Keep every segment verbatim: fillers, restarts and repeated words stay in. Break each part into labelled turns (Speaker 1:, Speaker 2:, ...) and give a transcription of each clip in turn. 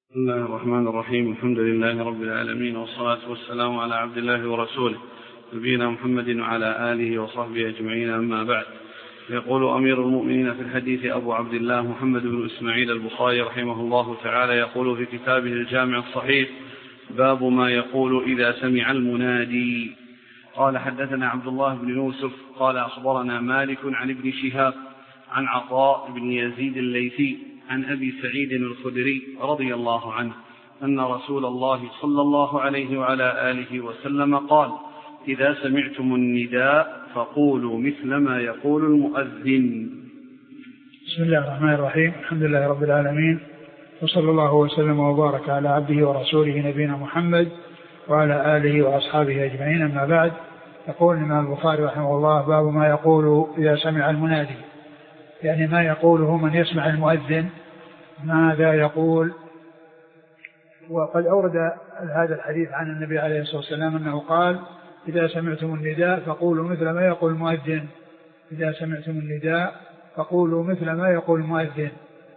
Speaker 1: بسم الله الرحمن الرحيم. الحمد لله رب العالمين، والصلاة والسلام على عبد الله ورسوله نبينا محمد وعلى آله وصحبه أجمعين، أما بعد. يقول أمير المؤمنين في الحديث أبو عبد الله محمد بن إسماعيل البخاري رحمه الله تعالى، يقول في كتابه الجامع الصحيح: باب ما يقول إذا سمع المنادي. قال: حدثنا عبد الله بن يوسف قال أخبرنا مالك عن ابن شهاب عن عطاء بن يزيد الليثي عن أبي سعيد الخدري رضي الله عنه أن رسول الله صلى الله عليه وعلى آله وسلم قال: إذا سمعتم النداء فقولوا مثل ما يقول المؤذن.
Speaker 2: بسم الله الرحمن الرحيم. الحمد لله رب العالمين، وصلى الله وسلم وبارك على عبده ورسوله نبينا محمد وعلى آله وأصحابه أجمعين، أما بعد. يقول الإمام البخاري رحمه الله: باب ما يقول إذا سمع المنادي، يعني ما يقوله من يسمع المؤذن، ماذا يقول. وقد أورد هذا الحديث عن النبي عليه الصلاة والسلام أنه قال: إذا سمعتم النداء فقولوا مثل ما يقول المؤذن. إذا سمعتم النداء فقولوا مثل ما يقول المؤذن،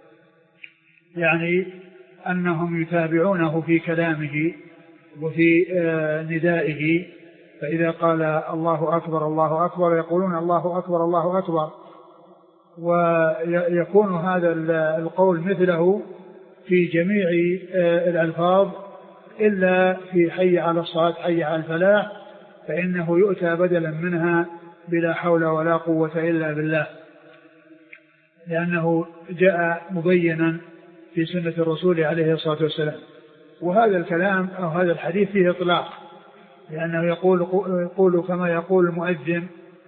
Speaker 2: يعني أنهم يتابعونه في كلامه وفي ندائه، فإذا قال الله أكبر الله أكبر يقولون الله أكبر الله أكبر، ويكون هذا القول مثله في جميع الألفاظ إلا في حي على الصلاة حي على الفلاح، فإنه يؤتى بدلا منها بلا حول ولا قوة إلا بالله، لأنه جاء مبينا في سنة الرسول عليه الصلاة والسلام. وهذا الكلام أو هذا الحديث فيه إطلاق، لأنه يقول يقول كما يقول المؤذن،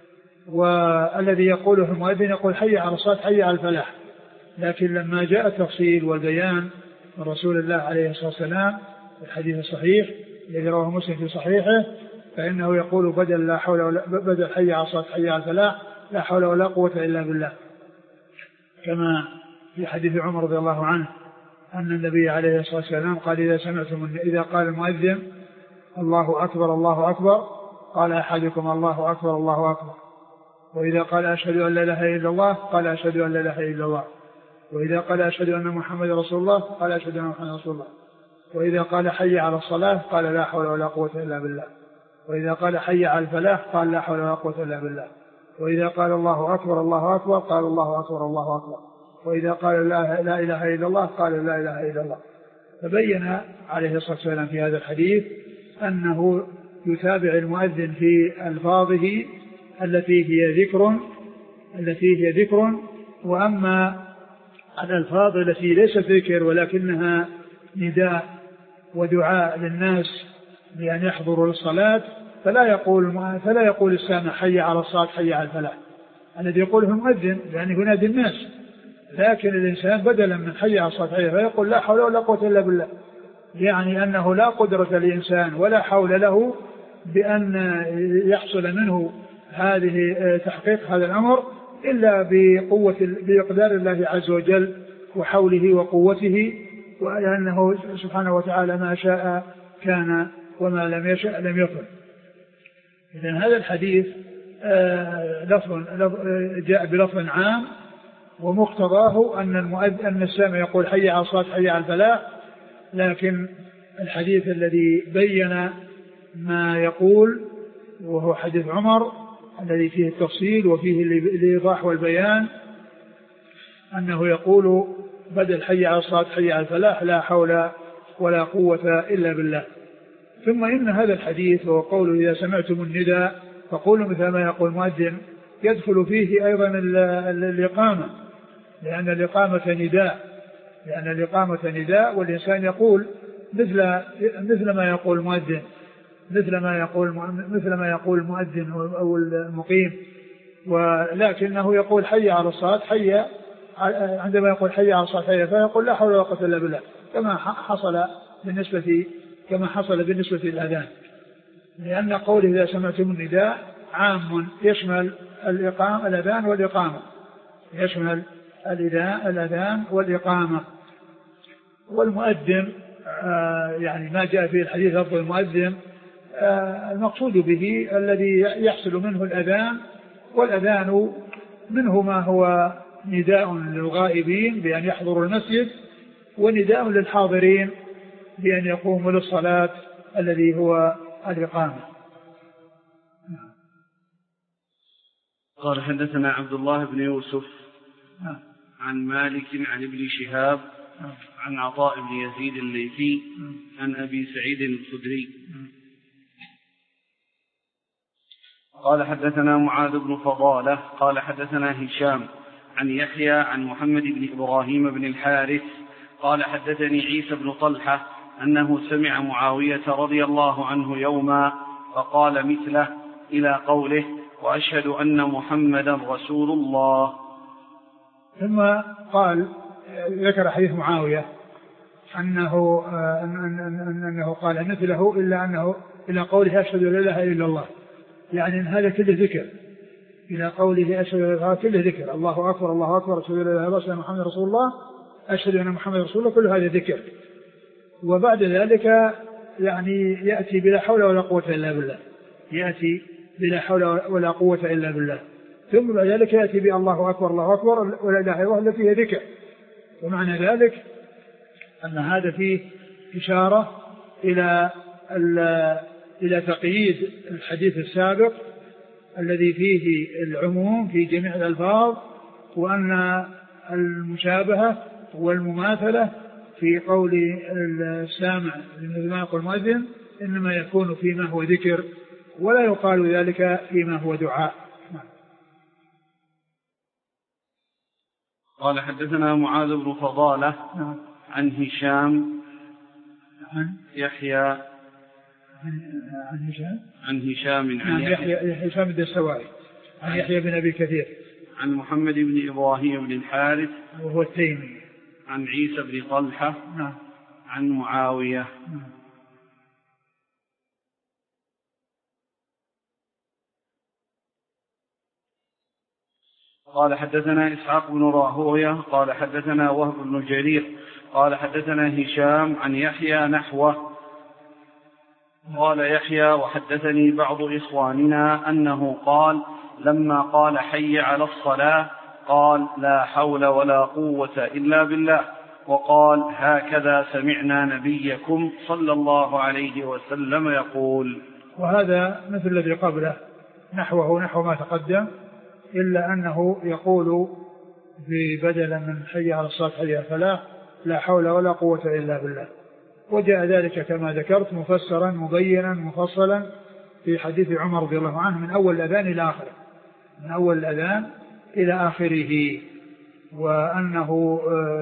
Speaker 2: والذي يقوله المؤذن يقول حي على الصلاة حي على الفلاح. لكن لما جاء التفصيل والبيان من رسول الله عليه الصلاة والسلام في الحديث الصحيح الذي رواه مسلم في صحيحه، فإنه يقول بدل لا حول ولا بدل حي على الصلاة حي على الفلاح لا حول ولا قوة إلا بالله، كما في حديث عمر رضي الله عنه أن النبي عليه الصلاة والسلام قال: إذا سمعتم إذا قال المؤذن الله أكبر الله أكبر قال أحدكم الله أكبر الله أكبر، وإذا قال أشهد أن لا إله إلا الله قال أشهد أن لا إله إلا الله، وإذا قال أشهد أن محمد رسول الله قال أشهد أن محمد رسول الله، وإذا قال حي على الصلاة قال لا حول ولا قوة إلا بالله، وإذا قال حي على الفلاح قال لا حول ولا قوة إلا بالله، وإذا قال الله أكبر الله أكبر قال الله أكبر الله أكبر، وإذا قال لا, لا إله إلا الله قال لا إله إلا الله. فبين عليه الصلاة والسلام في هذا الحديث أنه يتابع المؤذن في ألفاظه التي هي ذكر التي هي ذكر وأما الألفاظ التي ليست ذكر ولكنها نداء ودعاء للناس بأن يحضروا للصلاة، فلا يقول فلا يقول السامع حي على الصلاة حي على الفلاح الذي يقوله المؤذن لأنه ينادي الناس، لكن الإنسان بدلا من حي على الصلاة حي فيقول لا حول ولا قوة إلا بالله، يعني أنه لا قدرة للإنسان ولا حول له بأن يحصل منه هذه تحقيق هذا الأمر إلا بقوة بإقدار الله عز وجل وحوله وقوته، وأنه سبحانه وتعالى ما شاء كان وما لم يشاء لم يكن. إذن هذا الحديث لفظ جاء بلفظ عام، ومقتضاه أن المؤذن أن السامع يقول حي على الصلاة حي على الفلاح، لكن الحديث الذي بين ما يقول وهو حديث عمر الذي فيه التفصيل وفيه الإيضاح والبيان أنه يقول بدل حي على الصلاة حي على الفلاح لا حول ولا قوة إلا بالله. ثم إن هذا الحديث وهو قوله إذا سمعتم النداء فقولوا مثل ما يقول المؤذن يدخل فيه أيضا الإقامة، لأن الإقامة نداء لأن الإقامة نداء والإنسان يقول مثل مثل ما يقول المؤذن مثل ما يقول مثل ما يقول المؤذن أو المقيم، ولكنه يقول حي على الصلاة حي عندما يقول حي على الصلاة حي فيقول لا حول ولا قوة إلا بالله، كما حصل بالنسبة كما حصل بالنسبة للأذان، لأن قوله إذا سمعتم النداء عام يشمل الإقامة الأذان والإقامة يشمل الأذان والإقامة. والمؤذن يعني ما جاء في الحديث لفظ المؤذن المقصود به الذي يحصل منه الأذان، والأذان منه ما هو نداء للغائبين بأن يحضروا المسجد، ونداء للحاضرين بأن يقوموا للصلاة الذي هو الإقامة.
Speaker 1: قال حدثنا عبد الله بن يوسف عن مالك عن ابن شهاب عن عطاء بن يزيد الليثي عن أبي سعيد الخدري قال حدثنا معاذ بن فضالة قال حدثنا هشام عن يحيى عن محمد بن إبراهيم بن الحارث قال حدثني عيسى بن طلحة أنه سمع معاوية رضي الله عنه يوما فقال مثله إلى قوله وأشهد أن محمدا رسول الله.
Speaker 2: ثم قال ذكر حديث معاوية أنه, أنه قال مثله إلا أنه إلى قوله أشهد أن لا إله إلا الله، يعني أن هذا كله ذكر إلى قوله أشهد أن لا إله كله ذكر، الله أكبر الله أكبر أشهد أن لا إله إلا الله أشهد أن محمد رسول الله أشهد أن محمد رسول الله، كل هذا ذكر. وبعد ذلك يعني يأتي بلا حول ولا قوة إلا بالله، يأتي بلا حول ولا قوة إلا بالله، ثم بعد ذلك يأتي بالله أكبر الله أكبر ولا إله إلا الله التي هي ذكر. ومعنى ذلك أن هذا فيه إشارة إلى إلى تقييد الحديث السابق الذي فيه العموم في جميع الألفاظ، وأن المشابهة والمماثلة في قول السامع لما يقول المؤذن إنما يكون فيما هو ذكر، ولا يقال ذلك فيما هو دعاء.
Speaker 1: قال حدثنا معاذ بن فضالة عن هشام
Speaker 2: عن
Speaker 1: يحيى
Speaker 2: عن هشام
Speaker 1: عن هشام
Speaker 2: عن يحيى هشام الدستوائي عن يحيى بن أبي كثير
Speaker 1: عن محمد بن إبراهيم بن الحارث
Speaker 2: وهو التيمي
Speaker 1: عن عيسى بن طلحة
Speaker 2: نعم
Speaker 1: عن معاوية
Speaker 2: نعم.
Speaker 1: قال حدثنا إسحاق بن راهوية قال حدثنا وهب بن جرير قال حدثنا هشام عن يحيى نحوه. قال يحيى وحدثني بعض إخواننا أنه قال لما قال حي على الصلاة قال لا حول ولا قوة إلا بالله، وقال هكذا سمعنا نبيكم صلى الله عليه وسلم يقول.
Speaker 2: وهذا مثل الذي قبله نحوه نحو ما تقدم، إلا أنه يقول بدلا من حي على الصلاة حي على الفلاح لا حول ولا قوة إلا بالله. وجاء ذلك كما ذكرت مفسرا مبينا مفصلا في حديث عمر رضي الله عنه من أول الأذان إلى آخره، من أول الأذان إلى آخره، وأنه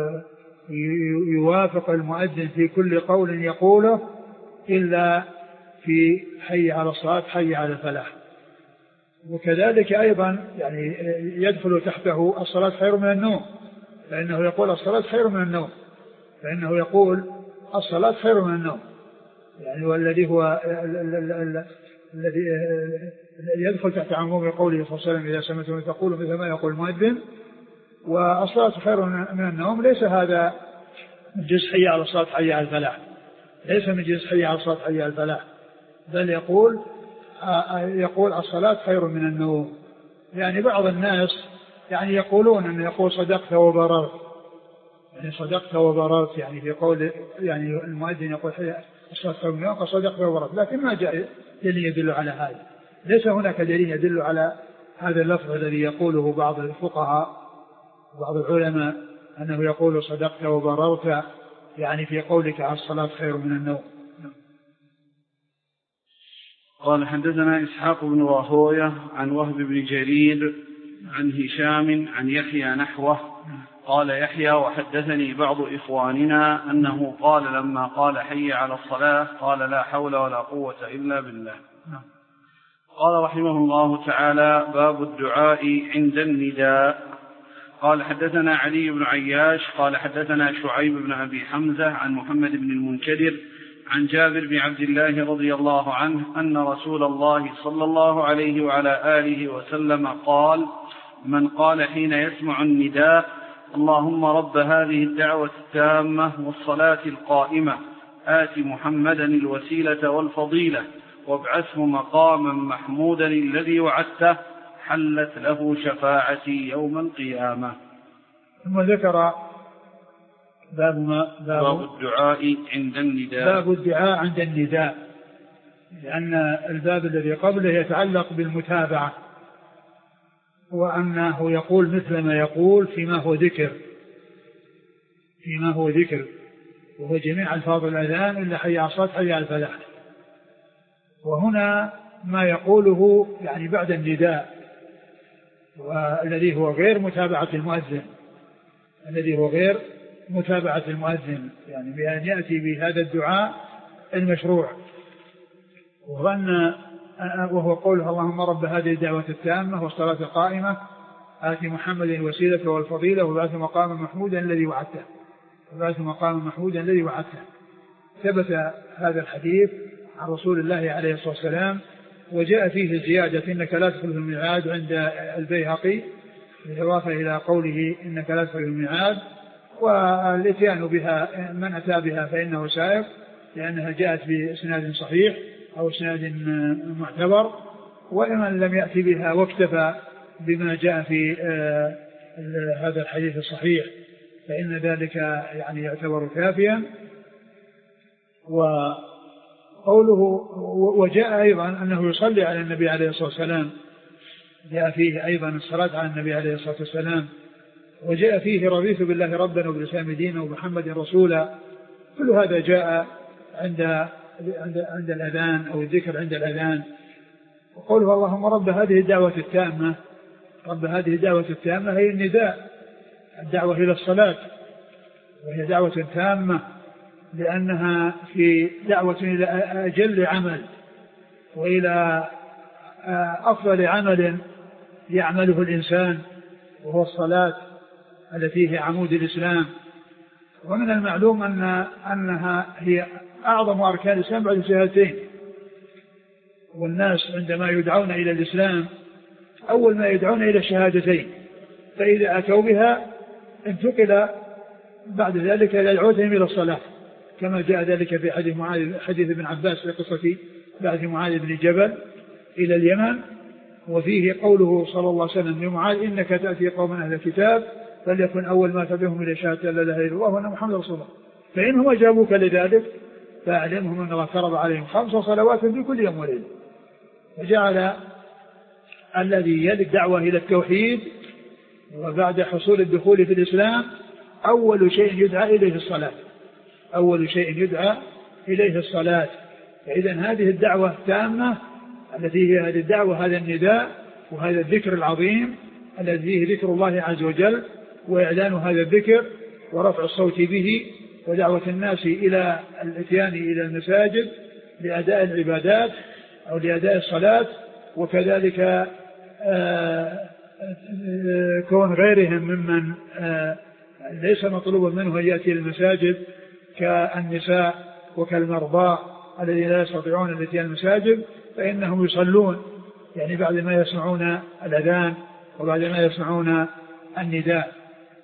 Speaker 2: يوافق المؤذن في كل قول يقوله إلا في حي على الصلاة حي على الفلاح. وكذلك أيضا يعني يدخل تحته الصلاة خير من النوم، فإنه يقول الصلاة خير من النوم، فإنه يقول الصلاة خير من النوم، يعني والذي هو الذي يدخل تحت عموم قوله صلى الله عليه وسلم إذا سمعتم تقولوا مثل ما يقول المؤذن. والصلاة خير من النوم ليس هذا من جزء حي على الصلاة حي على الفلاح، ليس من جزء حي على الصلاة حي على الفلاح، بل يقول يقول الصلاة خير من النوم. يعني بعض الناس يعني يقولون أن يقول صدقت وبررت، يعني صدقت وبررت يعني في قول يعني المؤذن يقول الصلاة خير من النوم فصدقت وبررت، لكن ما جاء دليل يدل على هذا، ليس هناك دليل يدل على هذا اللفظ الذي يقوله بعض الفقهاء وبعض العلماء أنه يقول صدقت وبررت يعني في قولك الصلاة خير من النوم.
Speaker 1: قال حدثنا إسحاق بن راهوية عن وهب بن جرير عن هشام عن يحيى نحوه. قال يحيى وحدثني بعض إخواننا أنه قال لما قال حي على الصلاة قال لا حول ولا قوة إلا بالله. قال رحمه الله تعالى باب الدعاء عند النداء. قال حدثنا علي بن عياش قال حدثنا شعيب بن أبي حمزة عن محمد بن المنكدر عن جابر بن عبد الله رضي الله عنه أن رسول الله صلى الله عليه وعلى آله وسلم قال من قال حين يسمع النداء اللهم رب هذه الدعوة التامة والصلاة القائمة آت محمدا الوسيلة والفضيلة وابعثه مقاما محمودا الذي وعدته حلت له شفاعتي يوم القيامة.
Speaker 2: ثم ذكر باب ما
Speaker 1: باب, باب الدعاء عند النداء.
Speaker 2: باب الدعاء عند النداء، لأن الباب الذي قبله يتعلق بالمتابعة، وأنه يقول مثل ما يقول فيما هو ذكر فيما هو ذكر وهو جميع ألفاظ الأذان إلا حي على الصلاة حي على الفلاح. وهنا ما يقوله يعني بعد النداء، والذي هو غير متابعة المؤذن الذي هو غير متابعة المؤذن يعني بأن يأتي بهذا الدعاء المشروع، وأن وهو قوله اللهم رب هذه الدعوة التامة والصلاة القائمة آتي محمد الوسيلة والفضيلة وبعث مقاما محمودا الذي وعدته وبعث مقاما محمودا الذي وعدته. ثبت هذا الحديث عن رسول الله عليه الصلاة والسلام، وجاء فيه زيادة إنك لا تدخل في الميعاد عند البيهقي بالإضافة إلى قوله إنك لا تدخل في الميعاد، والإتيان بها من أتى بها فإنه سائق، لأنها جاءت بإسناد صحيح أو إسناد معتبر، ومن لم يأتي بها واكتفى بما جاء في هذا الحديث الصحيح فإن ذلك يعني يعتبر كافيا. وقوله وجاء أيضا أنه يصلي على النبي عليه الصلاة والسلام، جاء فيه أيضا الصلاة على النبي عليه الصلاة والسلام، وجاء فيه رضيت بالله ربا وبالإسلام دينا ومحمد رسولا. كل هذا جاء عند عند عند الأذان أو الذكر عند الأذان. وقوله اللهم رب هذه الدعوة التامة، رب هذه الدعوة التامة هي النداء، الدعوة إلى الصلاة، وهي دعوة تامة لأنها في دعوة إلى أجل عمل وإلى أفضل عمل يعمله الإنسان، وهو الصلاة التي هي عمود الإسلام. ومن المعلوم أن أنها هي أعظم أركان الإسلام بعد الشهادتين، والناس عندما يدعون إلى الإسلام أول ما يدعون إلى الشهادتين، فإذا أتوا بها انتقل بعد ذلك إلى دعوتهم إلى الصلاة، كما جاء ذلك في حديث معاذ حديث ابن عباس في قصة بعث معاذ بن جبل إلى اليمن، وفيه قوله صلى الله عليه وسلم لمعاذ إنك تأتي قوما أهل الكتاب فليكن أول ما تدعوهم إلى شهادة لا إله إلا الله وأن محمد رسول الله، فإنهم أجابوك لذلك فأعلمهم أن الله فرض عليهم خمس صلوات في كل يوم وليلة. فجعل الذي يلي الدعوة إلى التوحيد وبعد حصول الدخول في الإسلام أول شيء يدعى إليه الصلاة، أول شيء يدعى إليه الصلاة. فإذا هذه الدعوة التامة التي هي هذه الدعوة، هذا النداء وهذا الذكر العظيم الذي فيه ذكر الله عز وجل وإعلان هذا الذكر ورفع الصوت به ودعوة الناس إلى الاتيان إلى المساجد لأداء العبادات أو لأداء الصلاة، وكذلك آآ آآ كون غيرهم ممن ليس مطلوبا منه أن يأتي المساجد كالنساء وكالمرضى الذين لا يستطيعون الاتيان المساجد فإنهم يصلون يعني بعد ما يسمعون الأذان وبعد ما يسمعون النداء.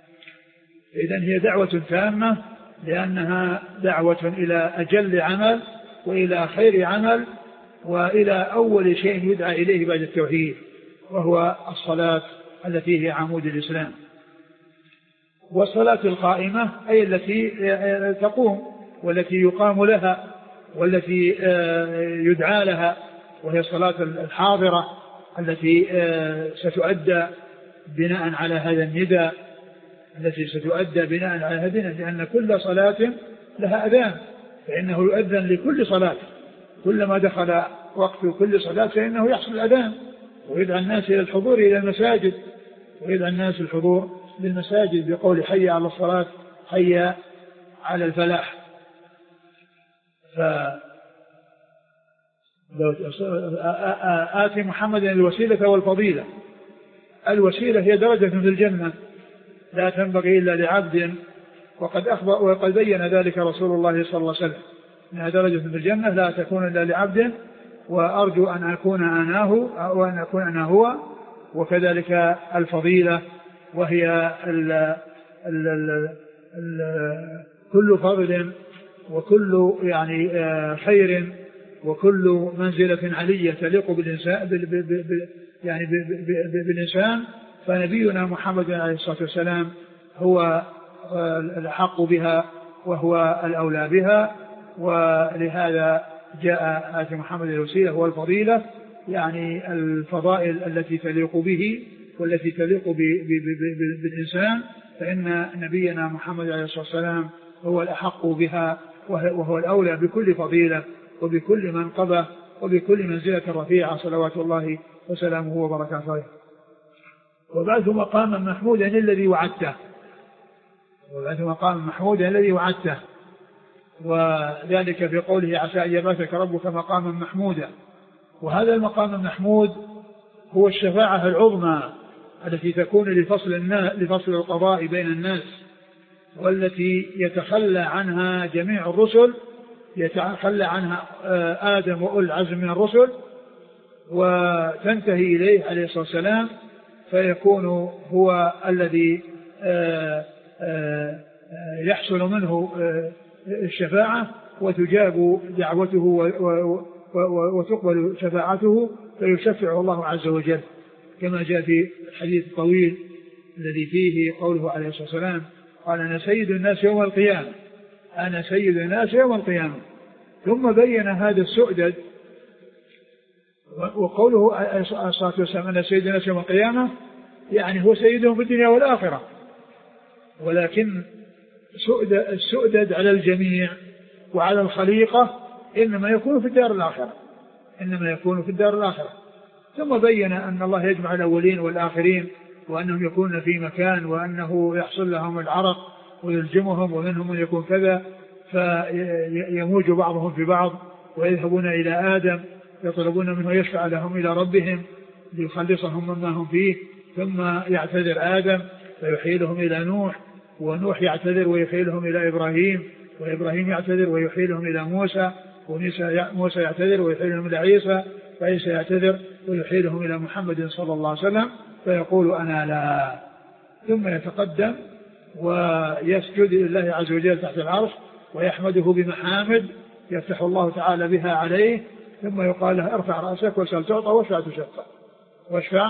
Speaker 2: إذن هي دعوة تامة لأنها دعوة إلى أجل عمل وإلى خير عمل وإلى أول شيء يدعى إليه بعد التوحيد، وهو الصلاة التي هي عمود الإسلام. والصلاة القائمة أي التي تقوم والتي يقام لها والتي يدعى لها، وهي الصلاة الحاضرة التي ستؤدى بناء على هذا النداء، التي ستؤدى بناء على هذا النداء، لأن كل صلاة لها أذان، فإنه يؤذن لكل صلاة، كلما دخل وقت كل صلاة فإنه يحصل الأذان ويدعى الناس إلى الحضور إلى المساجد، ويدعى الناس الحضور للمساجد بقول حي على الصلاة حي على الفلاح. ف آتي محمد الوسيلة والفضيلة. الوسيلة هي درجة في الجنة لا تنبغي إلا لعبد، وقد أخبر وقد بين ذلك رسول الله صلى الله عليه وسلم أنها درجة في الجنة لا تكون إلا لعبد، وأرجو أن أكون أناه وأن أكون أنا هو. وكذلك الفضيلة وهي ال ال ال ال كل فضل وكل يعني خير وكل منزلة علية تليق بالإنسان يعني بالإنسان. فنبينا محمد عليه الصلاة والسلام هو الأحق بها وهو الأولى بها. ولهذا جاء آتي محمد الوسيلة والفضيلة، يعني الفضائل التي تليق به والتي تليق بالإنسان، فإن نبينا محمد عليه الصلاة والسلام هو الأحق بها وهو الأولى بكل فضيلة وبكل منقبة وبكل منزلة رفيعة صلوات الله وسلامه وبركاته عليه. وبعث مقاما محمودا الذي وعدته، وبعث مقاما محمودا الذي وعدته، وذلك في قوله عسى أن يبعثك ربك مقاما محمودا. وهذا المقام المحمود هو الشفاعة العظمى التي تكون لفصل, لفصل القضاء بين الناس، والتي يتخلى عنها جميع الرسل، يتخلى عنها آدم وأولي العزم من الرسل، وتنتهي إليه عليه الصلاة والسلام، فيكون هو الذي يحصل منه الشفاعة وتجاب دعوته وتقبل شفاعته، فيشفع الله عز وجل، كما جاء في الحديث الطويل الذي فيه قوله عليه الصلاة والسلام قال أنا سيد الناس يوم القيامة، أنا سيد الناس يوم القيامة. ثم بين هذا السؤدد، وقوله عليه الصلاة والسلام أنا سيد الناس يوم القيامة يعني هو سيدهم في الدنيا والآخرة، ولكن السؤدد على الجميع وعلى الخليقة إنما يكون في الدار الآخرة، إنما يكون في الدار الآخرة. ثم بين أن الله يجمع الأولين والآخرين، وأنهم يكونون في مكان، وأنه يحصل لهم العرق ويلجمهم، ومنهم من يكون كذا فيموج بعضهم في بعض، ويذهبون إلى آدم يطلبون منه يشفع لهم إلى ربهم ليخلصهم مما هم فيه، ثم يعتذر آدم فيحيلهم إلى نوح، ونوح يعتذر ويحيلهم إلى إبراهيم، وإبراهيم يعتذر ويحيلهم إلى موسى، وموسى يعتذر ويحيلهم إلى عيسى، وعيسى يعتذر ويحيلهم إلى محمد صلى الله عليه وسلم، فيقول أنا لا، ثم يتقدم ويسجد لله عز وجل تحت العرش ويحمده بمحامد يفتح الله تعالى بها عليه، ثم يقال له ارفع رأسك وسل تعطى واشفع تشفع، واشفع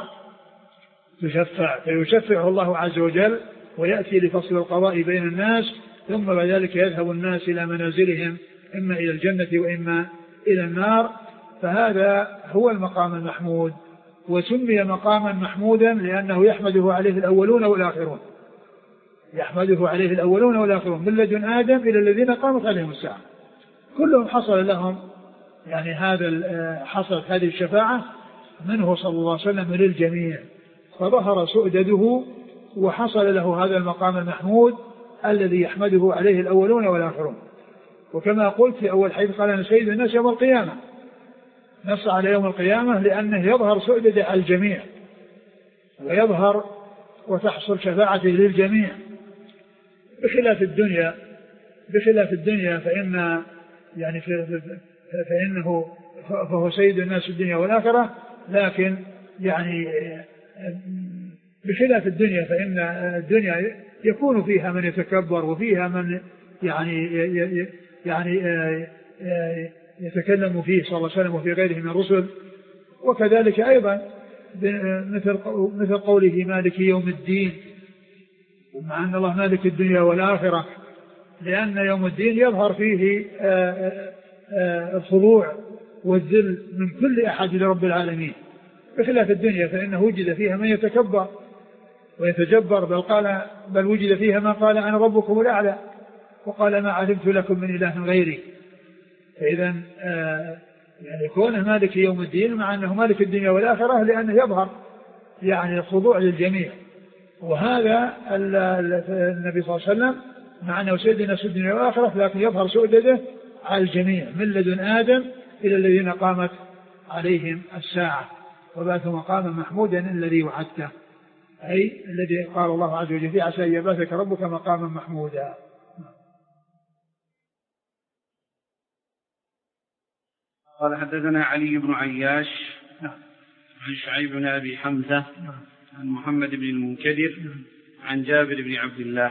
Speaker 2: تشفع، فيشفعه الله عز وجل ويأتي لفصل القضاء بين الناس، ثم بعد ذلك يذهب الناس إلى منازلهم إما إلى الجنة وإما إلى النار. فهذا هو المقام المحمود، وسمي مقاما محمودا لأنه يحمده عليه الأولون والآخرون، يحمده عليه الأولون والآخرون من لدن آدم إلى الذين قامت عليهم الساعة، كلهم حصل لهم يعني هذا حصلت هذه الشفاعة منه صلى الله عليه وسلم للجميع، فظهر سؤدده وحصل له هذا المقام المحمود الذي يحمده عليه الأولون والآخرون. وكما قلت في أول حديث قال أنا سيد الناس يوم القيامة، نص على يوم القيامة لأنه يظهر سؤدده على الجميع ويظهر وتحصل شفاعته للجميع، بخلاف الدنيا بخلاف الدنيا فإن يعني فإنه فهو سيد الناس في الدنيا والآخرة، لكن يعني بخلاف الدنيا فإن الدنيا يكون فيها من يتكبر وفيها من يعني يعني يتكلم فيه صلى الله عليه وسلم وفي غيره من الرسل. وكذلك أيضا مثل مثل قوله مالك يوم الدين، ومع أن الله مالك الدنيا والآخرة، لأن يوم الدين يظهر فيه الخضوع والذل من كل أحد لرب العالمين، بخلاف الدنيا فإنه وجد فيها من يتكبر ويتجبر، بل قال بل وجد فيها ما قال أنا ربكم الأعلى، وقال ما علمت لكم من إله غيري. فإذا يعني كونه مالك يوم الدين مع أنه مالك الدنيا والآخرة لأنه يظهر يعني الخضوع للجميع. وهذا النبي صلى الله عليه وسلم مع أنه سيد الناس في الدنيا والآخرة، لكن يظهر سؤدده على الجميع من لدن آدم إلى الذين قامت عليهم الساعة. وبعث مقاما محمودا الذي وعدته، أي الذي قال الله عز وجل عسى أن يبعثك ربك مقاما محمودا.
Speaker 1: قال حدثنا علي بن عياش عن شعيب بن أبي حمزة عن محمد بن المنكدر عن جابر بن عبد الله.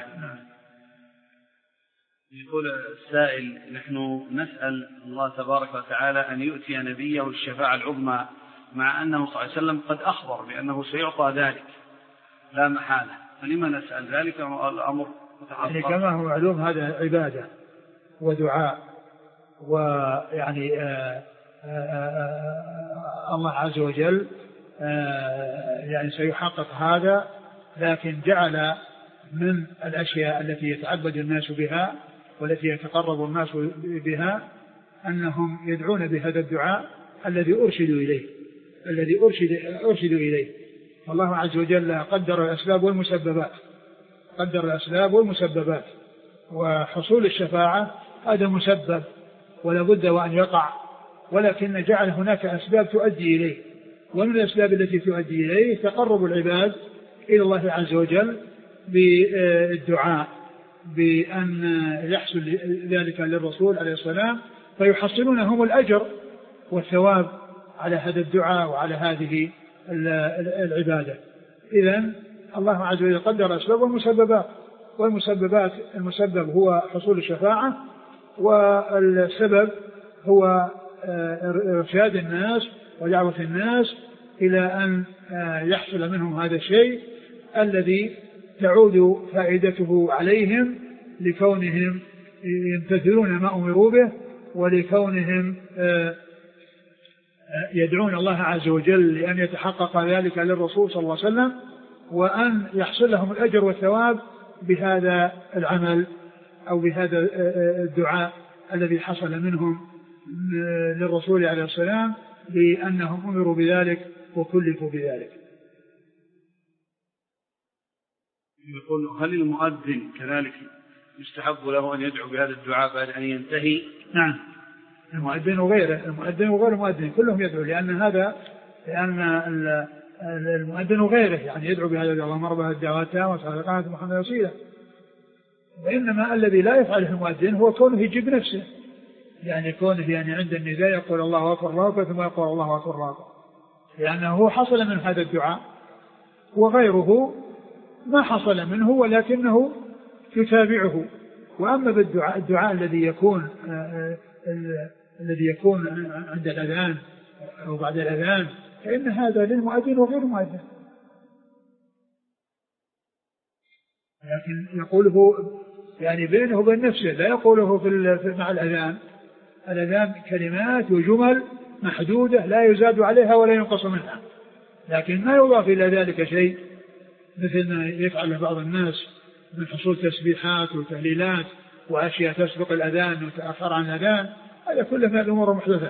Speaker 1: يقول السائل نحن نسأل الله تبارك وتعالى أن يؤتي نبيه الشفاعة العظمى، مع أنه صلى الله عليه وسلم قد أخبر بأنه سيعطى ذلك لا محالة، فلما نسأل ذلك؟ الأمر
Speaker 2: يعني كما هو معلوم هذا عبادة ودعاء، ويعني آآ آآ الله عز وجل يعني سيحقق هذا، لكن جعل من الأشياء التي يتعبد الناس بها والتي يتقرب الناس بها أنهم يدعون بهذا الدعاء الذي أرشدوا إليه الذي أرشد أرشدوا إليه. والله عز وجل قدر الأسباب والمسببات قدر الأسباب والمسببات وحصول الشفاعة هذا مسبب ولا بد وأن يقع، ولكن جعل هناك أسباب تؤدي إليه، ومن الأسباب التي تؤدي إليه تقرب العباد إلى الله عز وجل بالدعاء بأن يحصل ذلك للرسول عليه السلام، فيحصلون هم الأجر والثواب على هذا الدعاء وعلى هذه العبادة. إذن الله عز وجل قدر الأسباب والمسببات، والمسببات المسبب هو حصول الشفاعة، والسبب هو إرشاد الناس ودعوة الناس إلى أن يحصل منهم هذا الشيء الذي تعود فائدته عليهم لكونهم يمتثلون ما أمروا به، ولكونهم يدعون الله عز وجل لأن يتحقق ذلك للرسول صلى الله عليه وسلم، وأن يحصل لهم الأجر والثواب بهذا العمل أو بهذا الدعاء الذي حصل منهم للرسول عليه السلام لأنهم أمروا بذلك وكلفوا بذلك.
Speaker 1: يقول هل المؤذن كذلك يستحب له أن يدعو بهذا الدعاء بعد أن ينتهي؟
Speaker 2: نعم، المؤذن وغيره المؤذن وغير المؤذن كلهم يدعو، لأن هذا لأن المؤذن وغيره يعني يدعو بهذا اللهم رب هذه الدعوات وصدقات محمد وسيلة. وإنما الذي لا يفعله المؤذن هو كونه يجيب نفسه، يعني كونه يعني عند النداء يقول الله أكبر الله أكبر ثم يقول الله أكبر الله أكبر، لأنه حصل من هذا الدعاء، وغيره ما حصل منه ولكنه يتابعه. وأما بالدعاء الدعاء الذي يكون الذي يكون عند الأذان أو بعد الأذان فإن هذا للمؤذن وغير المؤذن، لكن يقوله يعني بينه وبين نفسه، لا يقوله في مع الأذان. الأذان كلمات وجمل محدودة لا يزاد عليها ولا ينقص منها، لكن ما يضاف إلى ذلك شيء مثل ما يفعل بعض الناس من حصول تسبيحات وتهليلات وأشياء تسبق الأذان وتأخر عن الأذان، هذا كله من الأمور المحدثة.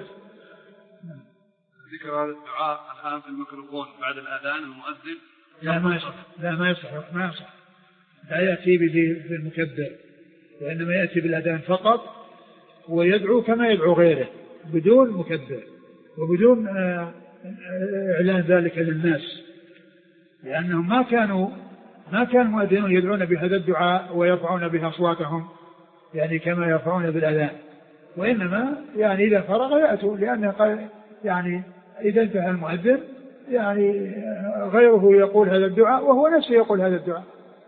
Speaker 1: ذكر هذا الدعاء الآن في الميكروفون بعد الأذان المؤذن
Speaker 2: لا ما يصح لا ما يصح ما يصح لا يأتي في المكبر، وإنما يأتي بالأذان فقط ويدعو كما يدعو غيره بدون مكبر وبدون إعلان ذلك للناس، لأنهم ما كانوا ما كان المؤذنون يدعون بهذا الدعاء ويرفعون بها أصواتهم يعني كما يرفعون بالأذان، وإنما يعني إذا فرغ يأتوا، لأنه قال يعني إذا انتهى المؤذن يعني غيره يقول هذا الدعاء وهو نفسه يقول هذا الدعاء.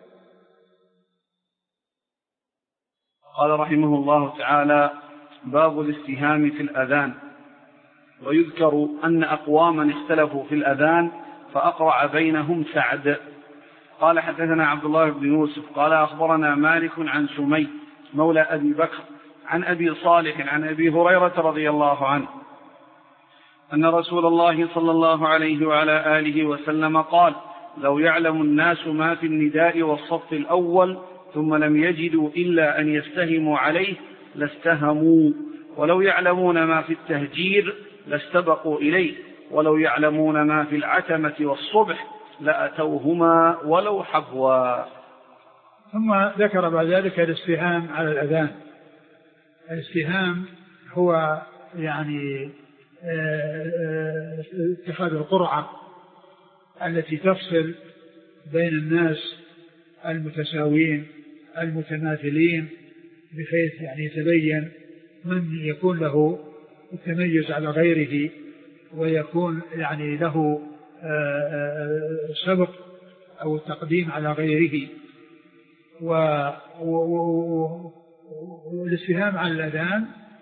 Speaker 1: قال رحمه الله تعالى: باب الاستهام في الأذان. ويذكر أن أقواما اختلفوا في الأذان فأقرع بينهم سعد. قال: حدثنا عبد الله بن يوسف قال: أخبرنا مالك عن سمي مولى أبي بكر عن أبي صالح عن أبي هريرة رضي الله عنه أن رسول الله صلى الله عليه وعلى آله وسلم قال: لو يعلم الناس ما في النداء والصف الأول ثم لم يجدوا إلا أن يستهموا عليه لاستهموا، ولو يعلمون ما في التهجير لاستبقوا إليه، ولو يعلمون ما في العتمة والصبح لأتوهما ولو حبوا.
Speaker 2: ثم ذكر بعد ذلك الاستهام على الأذان. الاستهام هو يعني اتخاذ القرعة التي تفصل بين الناس المتساويين المتماثلين، بحيث يعني يتبين من يكون له التميز على غيره ويكون يعني له سبق أو التقديم على غيره. والاستهام على الأذان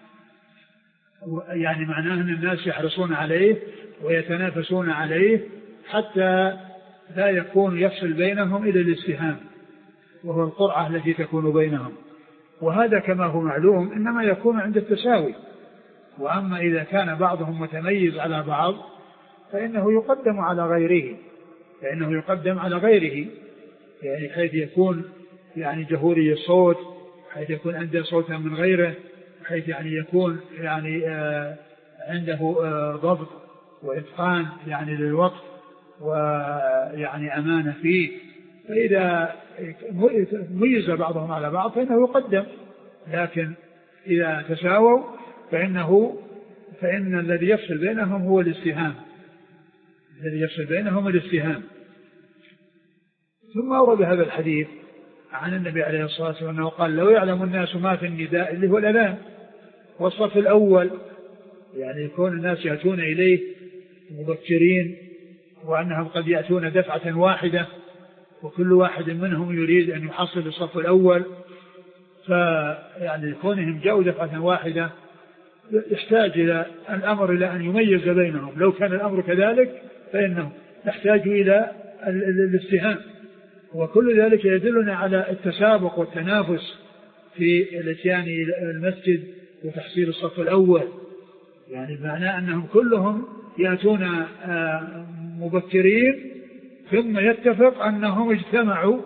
Speaker 2: يعني معناه أن الناس يحرصون عليه ويتنافسون عليه حتى لا يكون يفصل بينهم إلى الاستهام، وهو القرعة التي تكون بينهم، وهذا كما هو معلوم إنما يكون عند التساوي. وأما إذا كان بعضهم متميز على بعض فإنه يقدم على غيره فإنه يقدم على غيره يعني حيث يكون يعني جهوري الصوت، حيث يكون عنده صوتا من غيره، حيث يعني يكون يعني آه عنده آه ضبط وإتقان يعني للوقت ويعني أمانة فيه. فإذا ميز بعضهم على بعض فإنه يقدم، لكن إذا تساووا فإنه فإن الذي يفصل بينهم هو الاستهام الذي يفصل بينهم الاستهام. ثم أورد هذا الحديث عن النبي عليه الصلاة والسلام أنه قال: لو يعلم الناس ما في النداء اللي هو الأذان والصف الأول، يعني يكون الناس يأتون إليه مبكرين وأنهم قد يأتون دفعة واحدة وكل واحد منهم يريد أن يحصل الصف الأول، فيعني كونهم جاءوا دفعة واحدة يحتاج إلى الأمر إلى أن يميز بينهم. لو كان الأمر كذلك فإنه يحتاج إلى الاستهام، وكل ذلك يدلنا على التسابق والتنافس في الاتيان إلى المسجد وتحصيل الصف الأول، يعني معناه أنهم كلهم يأتون مبكرين ثم يتفق أنهم اجتمعوا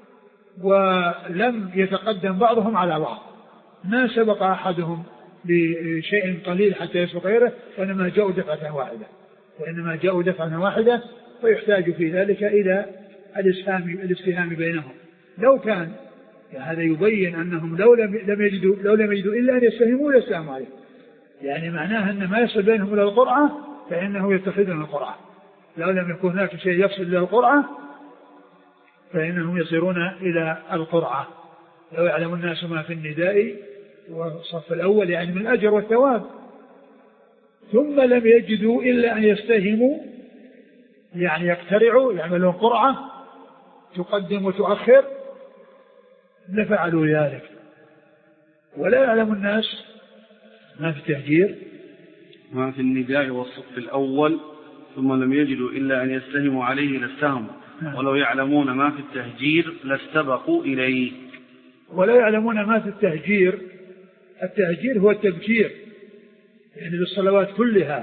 Speaker 2: ولم يتقدم بعضهم على بعض، ما سبق أحدهم بشيء قليل حتى يسبق غيره، وإنما جاءوا دفعة واحدة وإنما جاءوا دفعة واحدة فيحتاج في ذلك إلى الاستهام بينهم. لو كان يعني هذا يبين أنهم لو لم يجدوا لو لم يجدوا إلا أن يستهموا يستهموا عليه، يعني معناها أن ما يصل بينهم إلى القرعة فإنه يتخذون القرعة. لو لم يكن هناك شيء يصل إلى القرعة فإنهم يصيرون إلى القرعة. لو يعلم الناس ما في النداء والصف الأول يعني من الأجر والثواب، ثم لم يجدوا إلا أن يستهموا يعني يقترعوا يعملون قرعة تقدم وتؤخر لفعلوا ذلك. ولا يعلم الناس ما في التهجير
Speaker 1: ما في النداء والصف الأول ثم لم يجدوا إلا أن يستهموا عليه لاستهموا، ولو يعلمون ما في التهجير لاستبقوا إليه.
Speaker 2: ولا يعلمون ما في التهجير، التهجير هو التبكير يعني للصلوات كلها،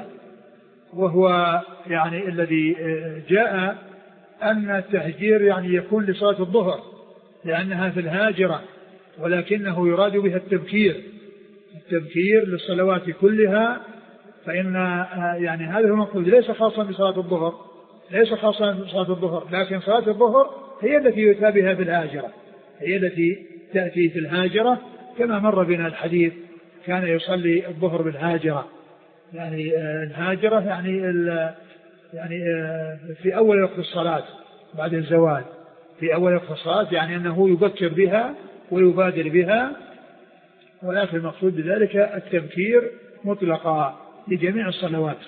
Speaker 2: وهو يعني الذي جاء أن التهجير يعني يكون لصلاة الظهر لأنها في الهاجرة، ولكنه يراد بها التبكير التبكير للصلوات كلها، فإن يعني هذا هو المقصود، ليس خاصا بصلاة الظهر ليس خاصا بصلاة الظهر لكن صلاة الظهر هي التي يؤتى بها في الهاجرة هي التي تأتي في الهاجرة، كما مر بنا الحديث كان يصلي الظهر بالهاجرة، يعني الهاجرة يعني يعني في أول وقت الصلاة بعد الزوال، في أول وقت الصلاة يعني أنه يبكر بها ويبادر بها، ولكن المقصود بذلك التبكير مطلقا لجميع الصلوات.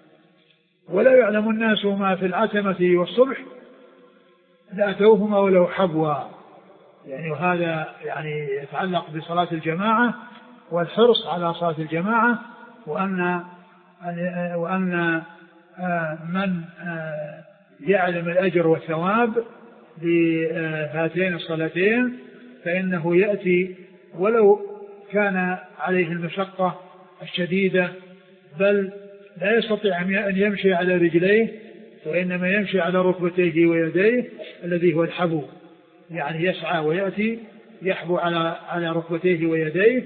Speaker 2: ولا يعلم الناس ما في العتمة والصبح لأتوهما ولو حبوا، يعني وهذا يعني يتعلق بصلاة الجماعة والحرص على صلاة الجماعة، وأن وأن من يعلم الأجر والثواب بهاتين الصلاتين فإنه يأتي ولو كان عليه المشقة الشديدة، بل لا يستطيع أن يمشي على رجليه وإنما يمشي على ركبتيه ويديه الذي هو الحبو، يعني يسعى ويأتي يحبو على على ركبتيه ويديه،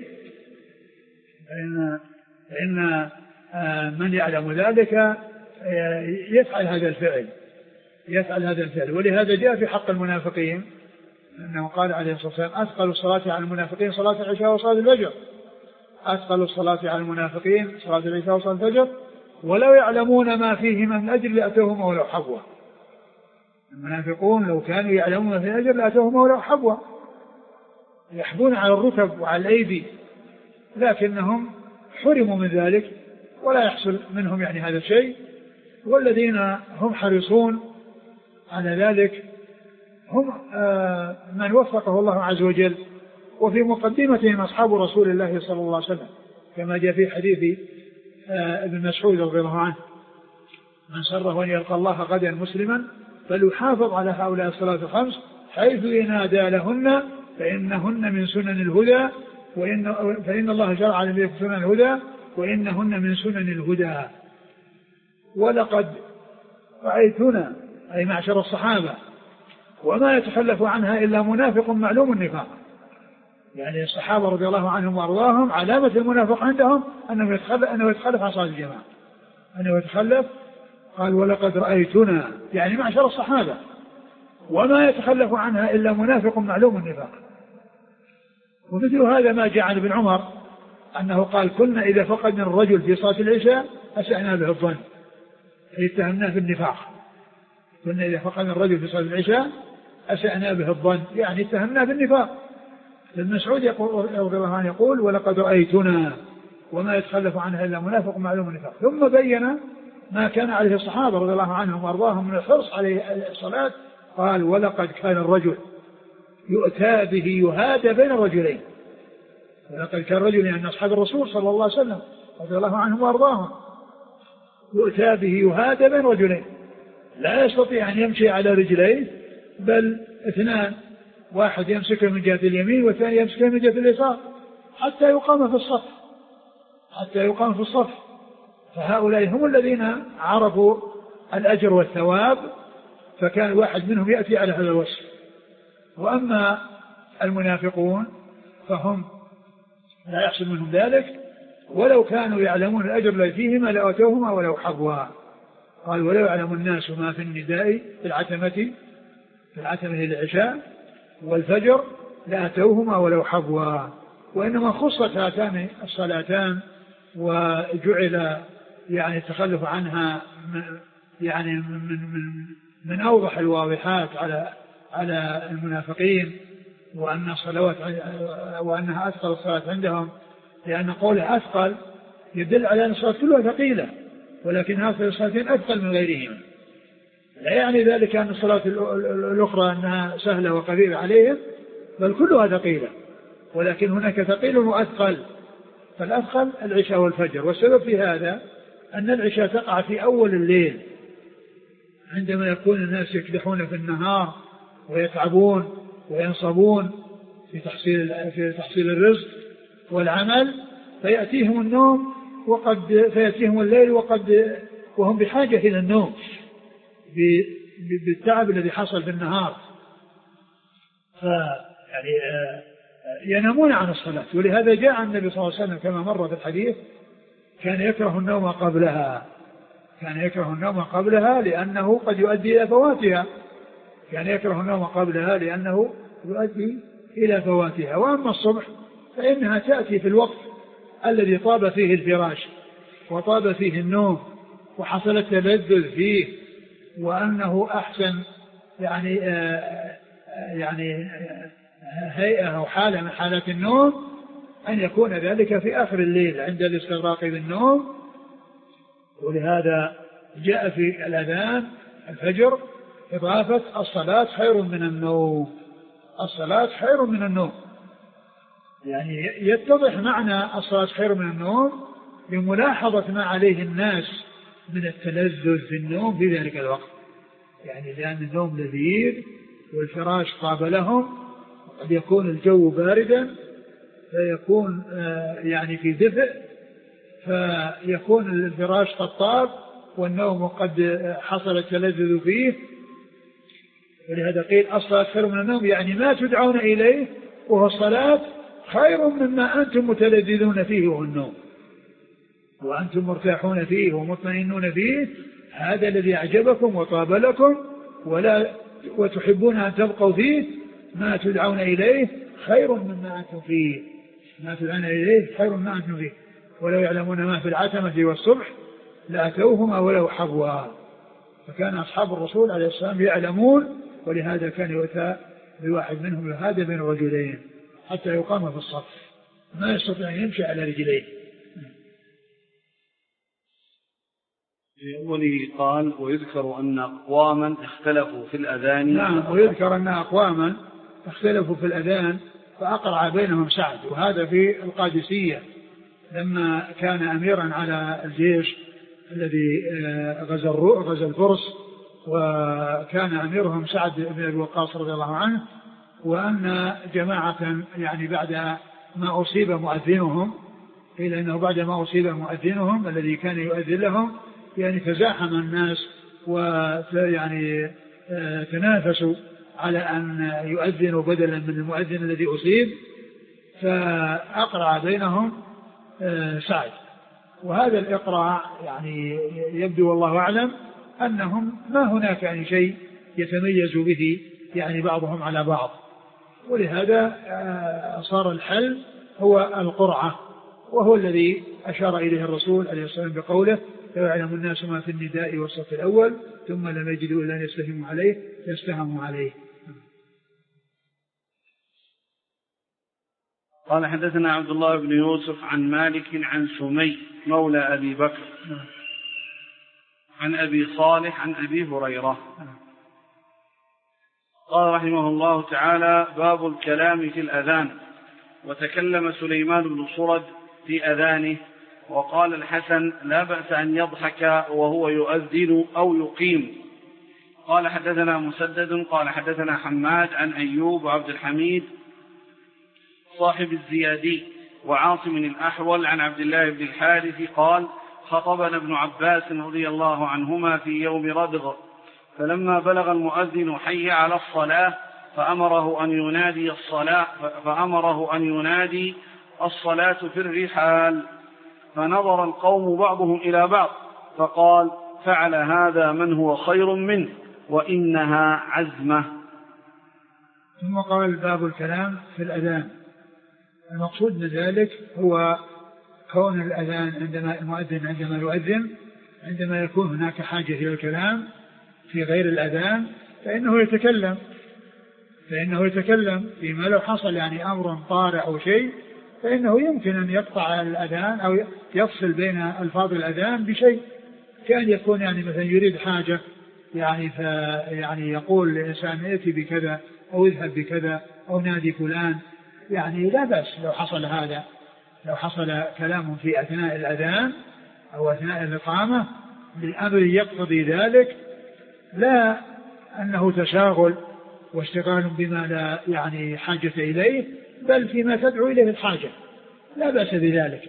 Speaker 2: فإن, فإن من يعلم ذلك يفعل هذا الفعل يفعل هذا الفعل ولهذا جاء في حق المنافقين أنه قال عليه الصلاة والسلام: أثقل الصلاة على المنافقين صلاة العشاء وصلاة الفجر أثقل الصلاة على المنافقين صلاة العشاء وصلاة الفجر ولو يعلمون ما فيهما من أجر لأتوهما ولو حبوا. المنافقون لو كانوا يعلمون في الأجر لأتوهما ولو حبوا، يحبون على الركب وعلى الأيدي، لكنهم حرموا من ذلك ولا يحصل منهم يعني هذا الشيء. والذين هم حريصون على ذلك هم من وفقه الله عز وجل، وفي مقدمتهم أصحاب رسول الله صلى الله عليه وسلم، كما جاء في حديث ابن مسعود رضي الله عنه: من سره أن يلقى الله غدا مسلما فليحافظ على هؤلاء الصلاة الخمس حيث ينادى لهن فإنهن من سنن الهدى وإن فإن الله شرع لكم سنن الهدى وإنهن من سنن الهدى. ولقد رأيتنا أي معشر الصحابة وما يتخلف عنها إلا منافق معلوم النفاق. يعني الصحابة رضي الله عنهم وأرضاهم علامة المنافق عندهم أنه يتخلف, أنه يتخلف عن صلاة الجماعة أنه يتخلف. قال ولقد رأيتنا يعني معشر الصحابة وما يتخلف عنها إلا منافق معلوم النفاق. ومثل هذا ما جاء عن ابن عمر أنه قال كنا إذا فقدنا الرجل في صلاة العشاء أسأنا به الظن اتهمناه بالنفاق. كنا إذا فقدنا الرجل في صلاة العشاء أسأنا به الظن يعني اتهمناه بالنفاق. ابن مسعود رضي الله عنه يقول ولقد رأيتنا وما يتخلف عنها إلا منافق معلوم النفاق. ثم بين ما كان عليه الصحابة رضي الله عنهم وأرضاهم من الحرص عليه الصلاة. قال ولقد كان الرجل يؤتى به يهادى بين الرجلين. ولقد كان الرجل يعني أصحاب الرسول صلى الله عليه وسلم رضي الله عنهم وأرضاهم يؤتى به يهادى بين رجلين لا يستطيع أن يمشي على رجليه بل اثنان واحد يمسكه من جهة اليمين والثاني يمسكه من جهة اليسار حتى يقام في الصف حتى يقام في الصف. فهؤلاء هم الذين عرفوا الأجر والثواب فكان واحد منهم يأتي على هذا الوصف. وأما المنافقون فهم لا يحصل منهم ذلك ولو كانوا يعلمون الأجر الذي فيهما لأتوهما ولو حظوا. قال ولو يعلم الناس ما في النداء في العتمة في العتمة للعشاء والفجر لأتوهما ولو حظوا. وإنما خصت هاتان الصلاتان وجعل يعني التخلف عنها يعني من, من, من أوضح الواضحات على على المنافقين وأن الصلوات وأنها أثقل الصلاة عندهم لأن قوله أثقل يدل على أن الصلاة كلها ثقيلة ولكن هذه الصلاتين أثقل من غيرهما. لا يعني ذلك أن الصلاة الأخرى أنها سهلة وخفيفة عليهم بل كلها ثقيلة ولكن هناك ثقيل وأثقل. فالأثقل العشاء والفجر. والسبب في هذا أن العشاء تقع في أول الليل عندما يكون الناس يكدحون في النهار ويتعبون وينصبون في تحصيل في تحصيل الرزق والعمل فيأتيهم النوم وقد فيأتيهم الليل وقد وهم بحاجة إلى النوم بالتعب الذي حصل في النهار فيعني ينامون عن الصلاة. ولهذا جاء النبي صلى الله عليه وسلم كما مر في الحديث كان يكره النوم قبلها كان يكره النوم قبلها لأنه قد يؤدي إلى فواتها كان يكره النوم قبلها لأنه يؤدي إلى فواتها. وأما الصبح فإنها تأتي في الوقت الذي طاب فيه الفراش وطاب فيه النوم وحصل التلذذ فيه وأنه أحسن يعني آآ يعني هيئة أو حالة من حالات النوم أن يكون ذلك في آخر الليل عند الاستغراق بالنوم. ولهذا جاء في الأذان الفجر إضافة الصلاة خير من النوم الصلاة خير من النوم يعني يتضح معنى الصلاة خير من النوم بملاحظة ما عليه الناس من التلذذ في النوم في ذلك الوقت يعني لأن النوم لذيذ والفراش طاب لهم قد يكون الجو باردا فيكون يعني في دفء فيكون الفراش قد طاب والنوم قد حصل التلذذ فيه. ولهذا قيل الصلاة خير من النوم يعني ما تدعون إليه وهو الصلاة خير مما أنتم متلذذون فيه وهو النوم وأنتم مرتاحون فيه ومطمئنون فيه هذا الذي أعجبكم وطاب لكم ولا وتحبون أن تبقوا فيه ما تدعون إليه خير مما أنتم فيه ما تدعون إليه خير مما أنتم فيه. ولو يعلمون ما في العتمة والصبح لأتوهما ولو حظوا. فكان أصحاب الرسول عليه السلام يعلمون ولهذا كان يؤتى بواحد منهم يهادى بين الرجلين حتى يقام في الصف ما يستطيع أن يمشي على رجليه.
Speaker 1: في أوله قال ويذكر أن أقواما اختلفوا في الأذان.
Speaker 2: نعم ويذكر أن أقواما اختلفوا في الأذان فأقرع بينهم سعد. وهذا في القادسية لما كان أميرا على الجيش الذي غزا الفرس وكان أميرهم سعد بن أبي وقاص رضي الله عنه، وأن جماعة يعني بعد ما أصيب مؤذنهم، قيل إنه بعد ما أصيب مؤذنهم الذي كان يؤذن لهم يعني تزاحم الناس ويعني تنافسوا على أن يؤذنوا بدلا من المؤذن الذي أصيب، فأقرع بينهم سعد. وهذا الإقراع يعني يبدو والله أعلم أنهم ما هناك يعني شيء يتميز به يعني بعضهم على بعض، ولهذا صار الحل هو القرعة، وهو الذي أشار إليه الرسول عليه الصلاة والسلام بقوله: فيعلم الناس ما في النداء والصف الأول ثم لم يجدوا إلا أن يستهموا عليه يستهموا عليه.
Speaker 1: قال حدثنا عبد الله بن يوسف عن مالك عن سمي مولى أبي بكر عن أبي صالح عن أبي هريرة قال رحمه الله تعالى: باب الكلام في الأذان. وتكلم سليمان بن صرد في أذانه، وقال الحسن: لا بأس أن يضحك وهو يؤذن أو يقيم. قال حدثنا مسدد قال حدثنا حماد عن أيوب وعبد الحميد صاحب الزيادي وعاصم الأحول عن عبد الله بن الحارث قال: خطبنا ابن عباس رضي الله عنهما في يوم ردغ، فلما بلغ المؤذن حي على الصلاة فأمره أن ينادي الصلاة فأمره أن ينادي الصلاة في الرحال، فنظر القوم بعضهم إلى بعض فقال: فعل هذا من هو خير منه وإنها عزمة.
Speaker 2: ثم قال: باب الكلام في الأذان. المقصود من ذلك هو كون الأذان عندما المؤذن عندما يؤذن عندما يكون هناك حاجة إلى الكلام في غير الأذان فإنه يتكلم فإنه يتكلم فيما لو حصل يعني أمر طارئ أو شيء فإنه يمكن أن يقطع الأذان أو يفصل بين ألفاظ الأذان بشيء، كان يكون يعني مثلا يريد حاجة يعني يعني يقول الإنسان: ائتي بكذا أو اذهب بكذا أو نادي فلان، يعني لا بأس لو حصل هذا، لو حصل كلام في أثناء الأذان أو أثناء الإقامة بالأمر يقتضي ذلك، لا أنه تشاغل واشتغال بما لا يعني حاجة إليه، بل فيما تدعو إليه الحاجة، لا بأس بذلك.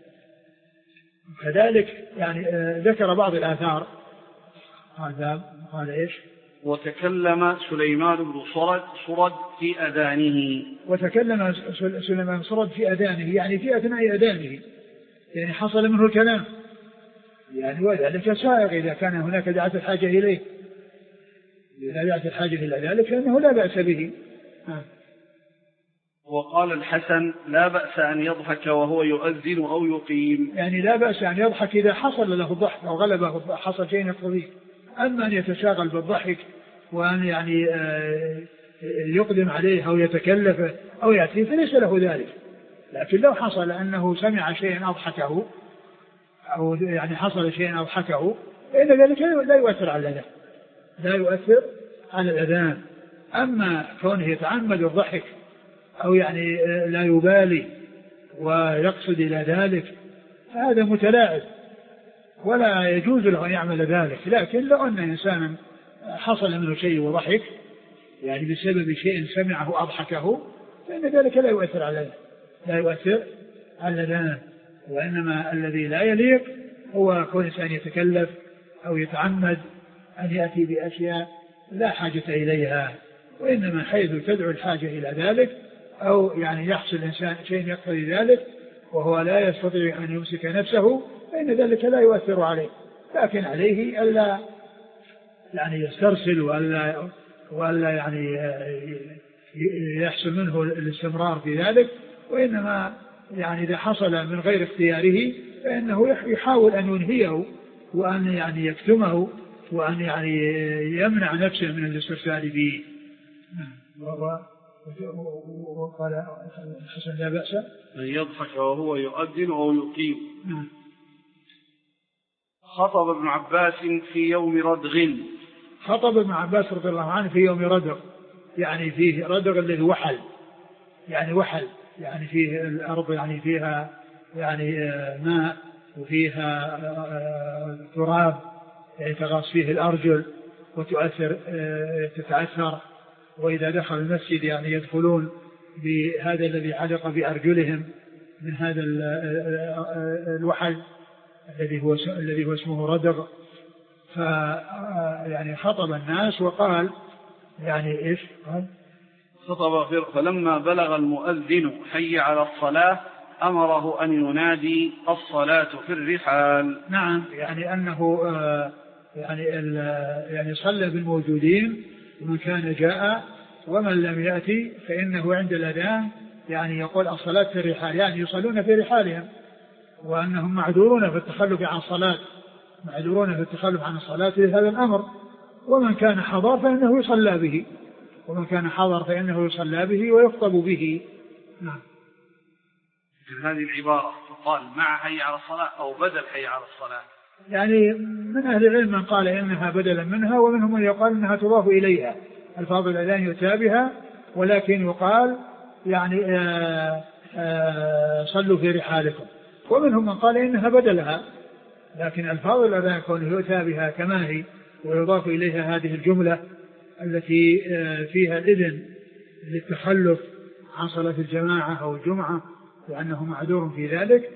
Speaker 2: كذلك يعني ذكر بعض الآثار هذا قال إيش؟
Speaker 1: وتكلم سليمان بن صرد صرد في أذانه.
Speaker 2: وتكلم سليمان صرد في أذانه يعني في أثناء أذانه، يعني حصل منه الكلام يعني، وذلك سائغ إذا كان هناك دعاة الحاجة إليه، إذا دعت الحاجة إلى ذلك فإنه لا بأس به. آه.
Speaker 1: وقال الحسن: لا بأس أن يضحك وهو يؤذن أو يقيم،
Speaker 2: يعني لا بأس أن يضحك إذا حصل له الضحك أو غلبه حصل شيء يقتضيه، أما أن يتشاغل بالضحك وأن يعني يقدم عليه أو يتكلف أو يأتي فليس له ذلك. لكن لو حصل أنه سمع شيئا أضحكه أو يعني حصل شيئا أضحكه فإن ذلك لا يؤثر على ذلك، لا يؤثر على الأذان. أما كونه يتعمد الضحك أو يعني لا يبالي ويقصد إلى ذلك فهذا متلاعب ولا يجوز له أن يعمل ذلك. لكن لو أن إنسانا حصل منه شيء وضحك يعني بسبب شيء سمعه أضحكه فإن ذلك لا يؤثر على لا يؤثر على الأذان. وإنما الذي لا يليق هو كون إنسان يتكلف أو يتعمد أن يأتي بأشياء لا حاجة إليها، وإنما حيث تدعو الحاجة إلى ذلك أو يعني يحصل الإنسان شيء يقتضي ذلك وهو لا يستطيع أن يمسك نفسه فإن ذلك لا يؤثر عليه، لكن عليه ألا يعني يسترسل وألا, وألا يعني يحصل منه الاستمرار في ذلك، وإنما يعني إذا حصل من غير اختياره فإنه يحاول أن ينهيه وأن يعني يكتمه وأن يعني يمنع نفسه من الاسترسال فيه. وقال الحسن: لا بأس
Speaker 1: أن يضحك وهو يؤذن أو يقيم. خطب ابن عباس في يوم ردغ.
Speaker 2: خطب ابن عباس رضي الله عنه في يوم ردغ، يعني فيه ردغ الذي وحل، يعني وحل يعني فيه الأرض يعني فيها يعني ماء وفيها تراب يعني تغاص فيه الأرجل وتؤثر تتأثر. وإذا دخل المسجد يعني يدخلون بهذا الذي علق بأرجلهم من هذا الوحل الذي هو الذي هو اسمه ردغ. ف يعني خطب الناس وقال يعني إيش قال
Speaker 1: خطب فلما بلغ المؤذن حي على الصلاة أمره أن ينادي الصلاة في الرحال.
Speaker 2: نعم يعني أنه يعني يعني صلى بالموجودين ومن كان جاء ومن لم يأتي فإنه عند الأذان يعني يقول الصلاة في الرحال، يعني يصلون في رحالهم وأنهم معذورون في التخلف عن الصلاة معذورون في التخلف عن الصلاة لهذا الأمر. ومن كان حضر فإنه يصلى به ومن كان حضر فإنه يصلى به ويخطب به. نعم.
Speaker 1: هذه العبارة تقال مع حي على الصلاة أو بدل حي على الصلاة؟
Speaker 2: يعني من أهل العلم من قال إنها بدلا منها ومنهم من يقال إنها تضاف إليها، الفاظ الأذان يؤتى بها ولكن يقال يعني آآ آآ صلوا في رحالكم. ومنهم من قال إنها بدلها لكن الفاظ الأذان كونه يؤتى بها كما هي ويضاف إليها هذه الجملة التي فيها الإذن للتخلف عن صلاة الجماعة أو الجمعة وأنه معذور في ذلك،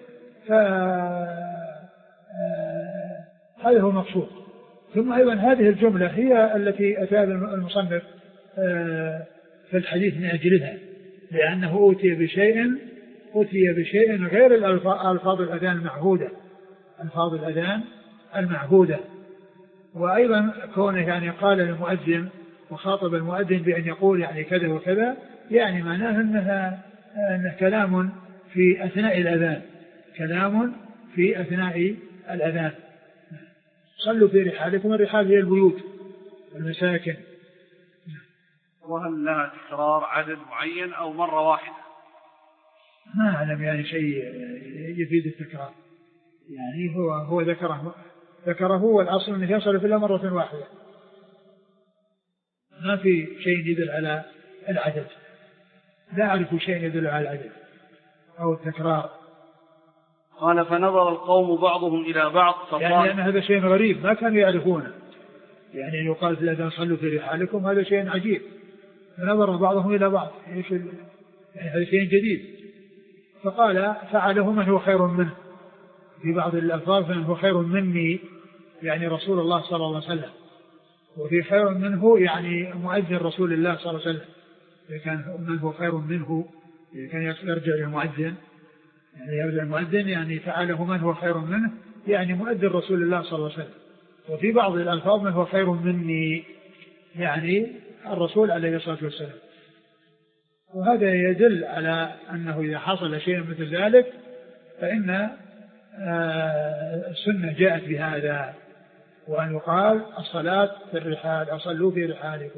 Speaker 2: فهذا هو المقصود. ثم أيضا هذه الجملة هي التي أتى المصنف في الحديث من أجلها، لأنه أوتي بشيء أوتي بشيء غير الألفاظ الأذان المعهودة ألفاظ الأذان المعهودة. وأيضا كونه يعني قال للمؤذن وخاطب المؤذن بأن يقول يعني كذا وكذا، يعني معناه أنها أنه كلام في أثناء الأذان كلام في أثناء الأذان. صلوا في رحالكم، الرحال هي البيوت والمساكن.
Speaker 1: وهل لها تكرار عدد معين أو مرة واحدة؟
Speaker 2: ما أعلم يعني شيء يفيد التكرار، يعني هو هو ذكره ذكره هو الأصل أنه يصل في مرة واحدة، ما في شيء يدل على العدد، لا أعرف شيء يدل على العدد أو التكرار.
Speaker 1: قال فنظر القوم بعضهم إلى بعض فقال
Speaker 2: يعني أن هذا شيء غريب ما كانوا يعرفونه، يعني يقال لا صلوا في رحالكم هذا شيء عجيب. فنظر بعضهم إلى بعض إيش يعني هذا شيء جديد. فقال فعله من هو خير منه، في بعض الألفاظ من هو خير مني يعني رسول الله صلى الله عليه وسلم، وفي خير منه يعني مؤذن رسول الله صلى الله عليه وسلم. إذا كان من هو خير منه إذا كان يرجع للمؤذن يعني يرجع المؤذن يعني فعله من هو خير منه يعني مؤذن رسول الله صلى الله عليه وسلم. وفي بعض الألفاظ من هو خير مني يعني الرسول عليه الصلاة والسلام. وهذا يدل على أنه إذا حصل شيء مثل ذلك فإن السنة جاءت بهذا، وأن يقال الصلاة في الرحال أصلوا في رحالكم.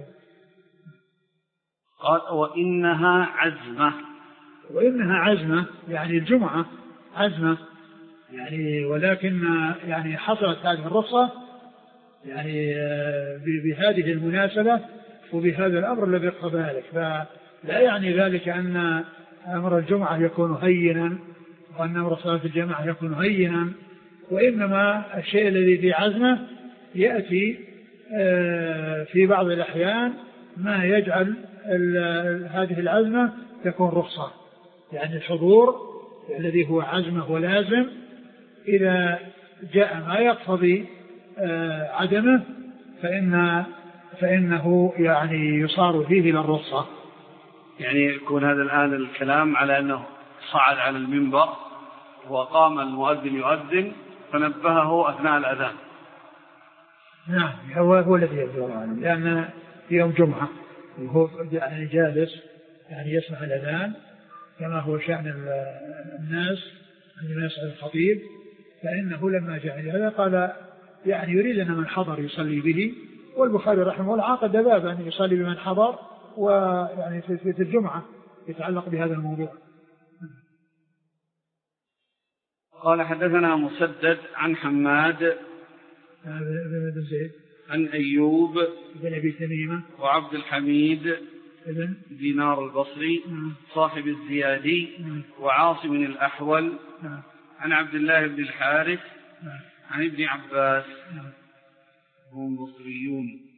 Speaker 1: قال وإنها عزمة
Speaker 2: وإنها عزمة يعني الجمعة عزمة يعني، ولكن يعني حصلت هذه الرخصة يعني بهذه المناسبة وبهذا الأمر الذي اقتضى ذلك. فلا يعني ذلك أن أمر الجمعة يكون هينا وأن أمر صلاة الجماعة يكون هينا، وإنما الشيء الذي في عزمه يأتي في بعض الأحيان ما يجعل هذه العزمة تكون رخصة، يعني الحضور الذي هو عزمه ولازم إذا جاء ما يقتضي عدمه فإن فإنه يعني يصار فيه إلى الرخصة.
Speaker 1: يعني يكون هذا الآن الكلام على أنه صعد على المنبر وقام المؤذن يؤذن فنبهه أثناء الأذان.
Speaker 2: نعم هو هو الذي يبدو عنه، لأن في يوم جمعة وهو يعني جالس يعني يسمع الأذان كما هو شأن الناس عندما يسأل الخطيب، فإنه لما جاء هذا قال يعني يريد أن من حضر يصلي به. والبخاري رحمه الله عقد بابا أن يصلي بمن حضر ويعني في الجمعة يتعلق بهذا الموضوع.
Speaker 1: قال حدثنا مسدد عن حماد
Speaker 2: بن زيد
Speaker 1: عن أيوب
Speaker 2: بن أبي تميمة
Speaker 1: وعبد الحميد
Speaker 2: بن
Speaker 1: دينار البصري صاحب الزيادي وعاصم الأحول عن عبد الله بن الحارث عن ابن عباس. هم بصريون.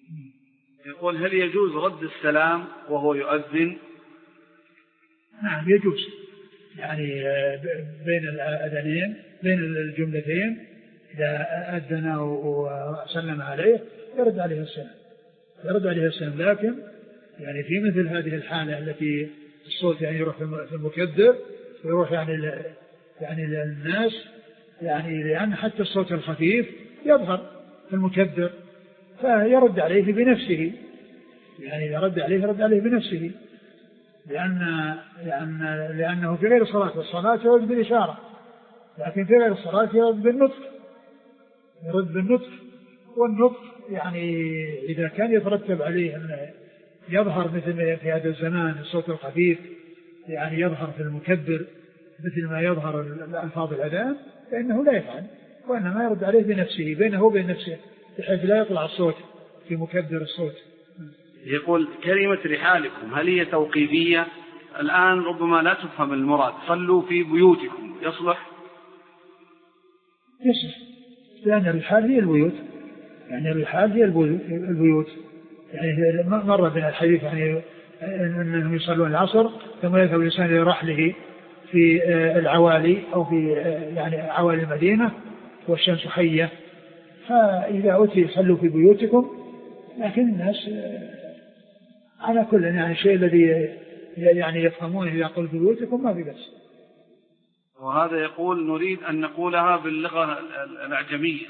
Speaker 1: يقول هل يجوز رد السلام وهو يؤذن؟
Speaker 2: نعم يجوز، يعني بين الأذانين بين الجملتين إذا أذن وسلم عليه يرد عليه السلام يرد عليه السلام لكن يعني في مثل هذه الحالة التي الصوت يعني يروح في المكبر ويروح يعني يعني للناس، يعني لأن حتى الصوت الخفيف يظهر في المكبر فيرد عليه بنفسه، يعني يرد عليه يرد عليه بنفسه لأن لأن لأنه في غير الصلاة، والصلاة يرد بالإشارة، لكن في غير الصلاة يرد بالنطق يرد بالنطق والنطق يعني إذا كان يترتب عليه أن يظهر مثل في هذا الزمان الصوت الخفيف يعني يظهر في المكبر مثل ما يظهر الألفاظ الأذان فإنه لا يفعل، وإنما يرد عليه بنفسه بينه وبين نفسه بحيث لا يطلع الصوت في مكبر الصوت.
Speaker 1: يقول كلمة رحالكم هل هي توقيفية؟ الآن ربما لا تفهم المراد، صلوا في بيوتكم، يصلح؟
Speaker 2: يصلح، لأن الرحال هي البيوت، يعني الرحال هي البيوت، يعني مر بنا الحديث يعني أنهم يصلون العصر ثم يذهب الإنسان إلى رحله في العوالي أو في يعني عوالي المدينة والشمس حية، فإذا أتي صلوا في بيوتكم، لكن الناس على كل يعني الشيء الذي يعني يفهمونه إذا قلت بيوتكم ما في بس.
Speaker 1: وهذا يقول نريد أن نقولها باللغة الأعجمية.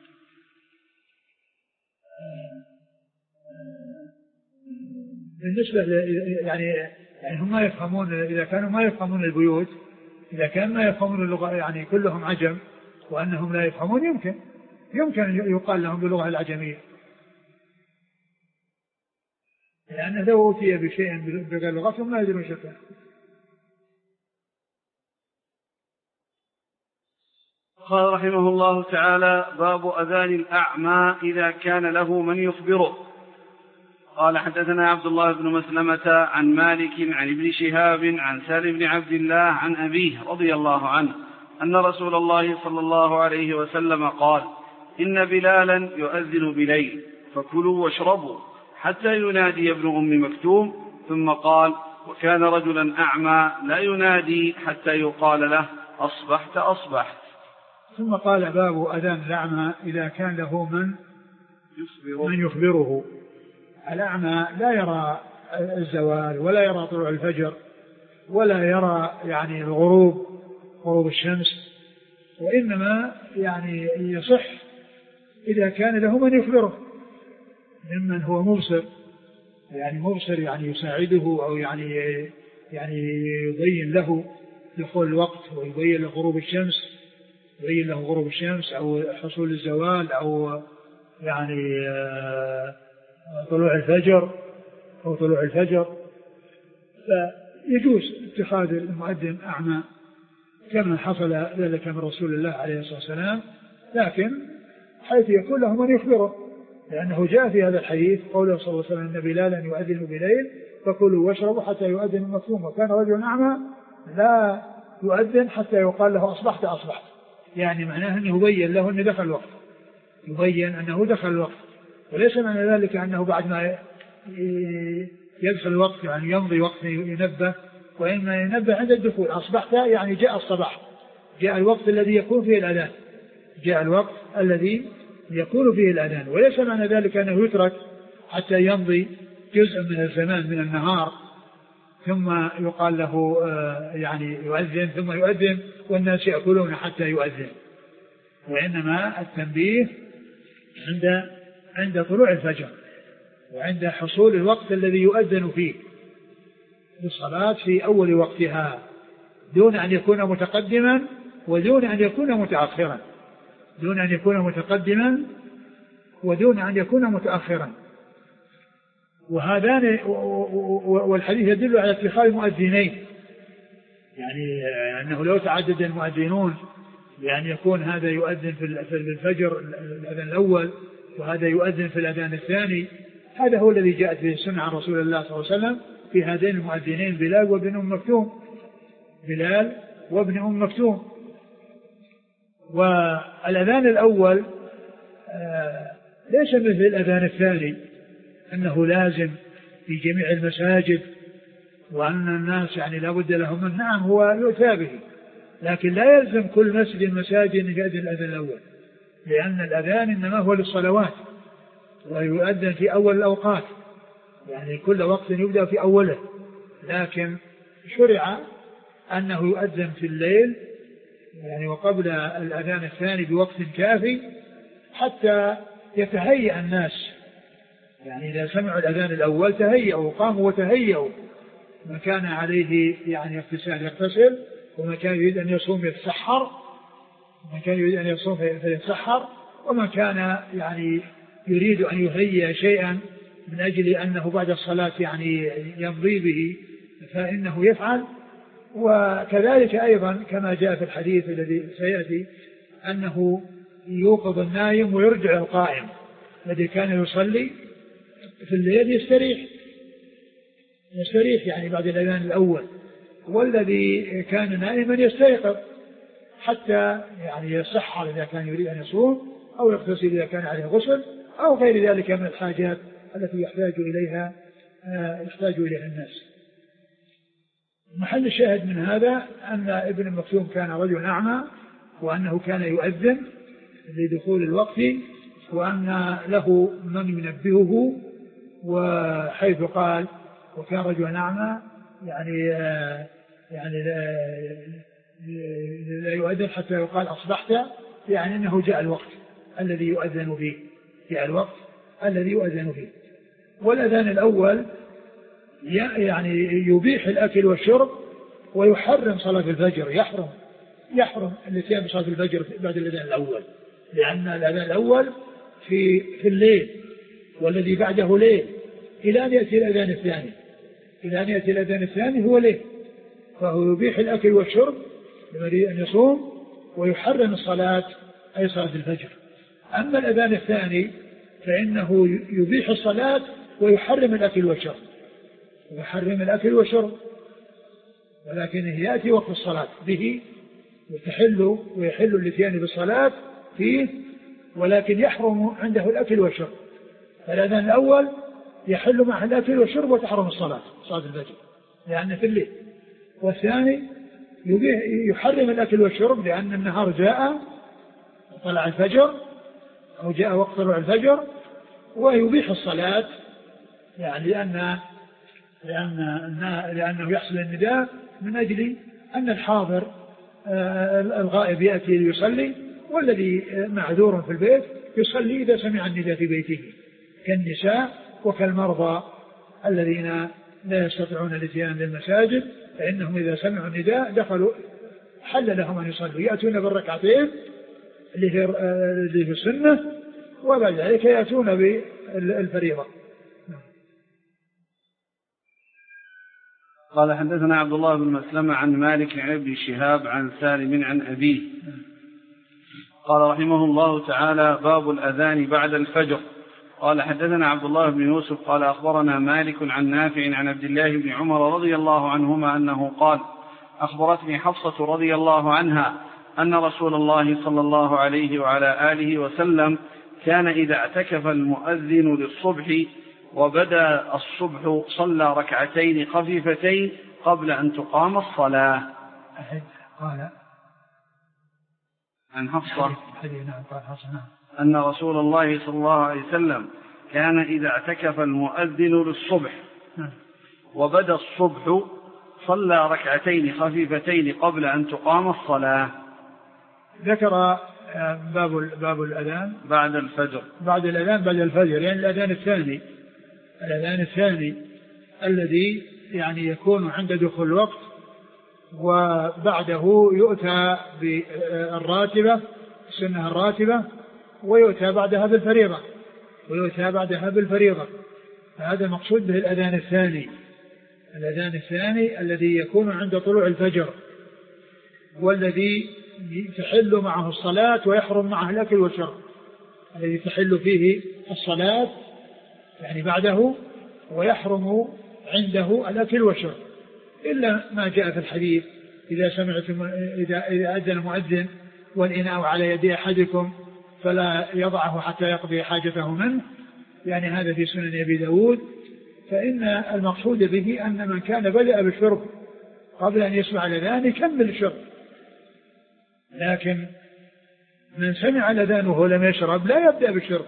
Speaker 2: بالنسبة يعني يعني هم ما يفهمون، إذا كانوا ما يفهمون البيوت، إذا كان ما يفهمون اللغة يعني كلهم عجم وأنهم لا يفهمون يمكن يمكن يقال لهم باللغة الأعجمية، لأن لو أوتي بشيء بغير لغتهم لا يدرون شيئا.
Speaker 1: قال رحمه الله تعالى: باب أذان الأعمى إذا كان له من يخبره. قال: حدثنا عبد الله بن مسلمة عن مالك عن ابن شهاب عن سالم بن عبد الله عن أبيه رضي الله عنه أن رسول الله صلى الله عليه وسلم قال: إن بلالا يؤذن بليل فكلوا واشربوا حتى ينادي ابن أم مكتوم. ثم قال: وكان رجلا أعمى لا ينادي حتى يقال له أصبحت أصبحت.
Speaker 2: ثم قال: باب أذان الأعمى إذا كان له من من يخبره. الأعمى لا يرى الزوال ولا يرى طلوع الفجر ولا يرى يعني الغروب غروب الشمس، وإنما يعني يصح إذا كان له من يخبره ممن هو مبصر، يعني مبصر يعني يساعده أو يعني يعني يبين له دخول الوقت ويبين له غروب الشمس يبين له غروب الشمس أو حصول الزوال أو يعني طلوع الفجر أو طلوع الفجر، فيجوز اتخاذ المؤذن أعمى كما حصل ذلك من رسول الله عليه الصلاة والسلام، لكن حيث يكون له من يخبره، لأنه جاء في هذا الحديث قوله صلى الله عليه وسلم: إن بلالا يؤذن بليل فكلوا واشربوا حتى يؤذن المكتوم، وكان رجل أعمى لا يؤذن حتى يقال له أصبحت أصبحت، يعني معناه أنه يبين له أنه دخل الوقت يبين أنه دخل الوقت، وليس معنى ذلك أنه بعد ما يدخل الوقت يعني يمضي وقت ينبه، وإنما ينبه عند الدخول. أصبحت يعني جاء الصباح، جاء الوقت الذي يكون فيه الأذان جاء الوقت الذي يكون فيه الأذان، وليس معنى ذلك أنه يترك حتى يمضي جزء من الزمان من النهار ثم يقال له يعني يؤذن ثم يؤذن والناس يأكلون حتى يؤذن، وإنما التنبيه عند عند طلوع الفجر وعند حصول الوقت الذي يؤذن فيه للصلاة في أول وقتها، دون أن يكون متقدما ودون أن يكون متأخرا دون أن يكون متقدما ودون أن يكون متأخرا. وهذان والحديث يدل على اتخاذ مؤذنين، يعني أنه لو تعدد المؤذنون يعني يكون هذا يؤذن في الفجر الأذان الأول وهذا يؤذن في الأذان الثاني. هذا هو الذي جاءت به السنة عن رسول الله صلى الله عليه وسلم في هذين المؤذنين بلال وابن أم مكتوم بلال وابن أم مكتوم. والأذان الأول آه ليس مثل الأذان الثاني، أنه لازم في جميع المساجد وأن الناس يعني لا بد لهم من نعم هو يؤتى به، لكن لا يلزم كل مسجد المساجد أن يؤذن الأذان الأول، لأن الأذان إنما هو للصلوات ويؤذن في أول الأوقات، يعني كل وقت يبدأ في أوله، لكن شرع أنه يؤذن في الليل يعني وقبل الأذان الثاني بوقت كافي حتى يتهيأ الناس، يعني إذا سمعوا الأذان الأول تهيأوا وقاموا وتهيأوا، ما كان عليه يعني اغتسال يغتسل، وما كان يريد أن يصوم يتسحر، ما كان يريد أن يصوم فيتسحر، وما كان يعني يريد أن يهيئ شيئا من أجل أنه بعد الصلاة يعني يمضي به فإنه يفعل. وكذلك أيضا كما جاء في الحديث الذي سيأتي أنه يوقظ النائم ويرجع القائم، الذي كان يصلي في الليل يستريح يستريح يعني بعد الأذان الأول، والذي كان نائما يستيقظ حتى يعني يسحر إذا كان يريد أن يصوم، أو يغتسل إذا كان عليه غسل، أو غير ذلك من الحاجات التي يحتاج إليها يحتاج إليها الناس. محل الشاهد من هذا أن ابن مكتوم كان رجل أعمى، وأنه كان يؤذن لدخول الوقت، وأن له من ينبهه، وحيث قال وكان رجل أعمى يعني يعني لا يؤذن حتى يقال أصبحت، يعني أنه جاء الوقت الذي يؤذن فيه جاء الوقت الذي يؤذن فيه. والأذان الأول يعني يبيح الأكل والشرب ويحرم صلاة الفجر، يحرم يحرم الاتيان بصلاة الفجر بعد الأذان الأول، لأن الأذان الأول في في الليل والذي بعده ليل إلى أن يأتي الأذان الثاني إلى أن يأتي الأذان الثاني هو ليل، فهو يبيح الأكل والشرب لمن يريد أن يصوم، ويحرم الصلاة أي صلاة الفجر. أما الأذان الثاني فإنه يبيح الصلاة ويحرم الأكل والشرب ويحرم الأكل والشرب، ولكن يأتي وقت الصلاة به وتحل ويحل الاتيان بالصلاة فيه، ولكن يحرم عنده الأكل والشرب. فالأذان الأول يحل معه الأكل والشرب وتحرم الصلاة صلاة الفجر لأن في الليل، والثاني يحرم الأكل والشرب لأن النهار جاء طلع الفجر أو جاء وقت طلوع الفجر، ويبيح الصلاة يعني لأن لأن لأنه يحصل النداء من أجل أن الحاضر الغائب يأتي ليصلي، والذي معذور في البيت يصلي إذا سمع النداء في بيته، كالنساء وكالمرضى الذين لا يستطيعون الاتيان للمساجد، فإنهم إذا سمعوا النداء دخلوا حل لهم أن يصلوا، يأتون بالركعتين اللي في السنة، وبعد ذلك يأتون بالفريضة.
Speaker 1: قال حدثنا عبد الله بن مسلمة عن مالك عن ابن شهاب عن سالم عن أبيه قال رحمه الله تعالى: باب الأذان بعد الفجر. قال حدثنا عبد الله بن يوسف قال أخبرنا مالك عن نافع عن عبد الله بن عمر رضي الله عنهما أنه قال: أخبرتني حفصة رضي الله عنها أن رسول الله صلى الله عليه وعلى آله وسلم كان إذا اعتكف المؤذن للصبح وبدا الصبح صلى ركعتين خفيفتين قبل أن تقام الصلاة.
Speaker 2: قال
Speaker 1: عن حفصة أن رسول الله صلى الله عليه وسلم كان إذا اعتكف المؤذن للصبح وبدا الصبح صلى ركعتين خفيفتين قبل أن تقام الصلاة.
Speaker 2: ذكر باب باب الأذان
Speaker 1: بعد الفجر
Speaker 2: بعد الأذان بعد الفجر يعني الأذان الثاني الأذان الثاني الذي يعني يكون عند دخول الوقت، وبعده يؤتى بالراتبة السنة الراتبة، ويؤتى بعدها بالفريضة ويؤتى بعدها بالفريضة فهذا مقصود به الأذان الثاني الأذان الثاني الذي يكون عند طلوع الفجر، والذي تحل معه الصلاة ويحرم معه الأكل والشرب، الذي تحل فيه الصلاة يعني بعده ويحرم عنده الأكل والشرب، إلا ما جاء في الحديث: إذا سمعتم إذا إذا أذن المؤذن والإناء على يد أحدكم فلا يضعه حتى يقضي حاجته منه، يعني هذا في سنن أبي داود، فإن المقصود به أن من كان بدأ بالشرب قبل أن يسمع الأذان يكمل الشرب، لكن من سمع الأذان وهو لم يشرب لا يبدأ بالشرب،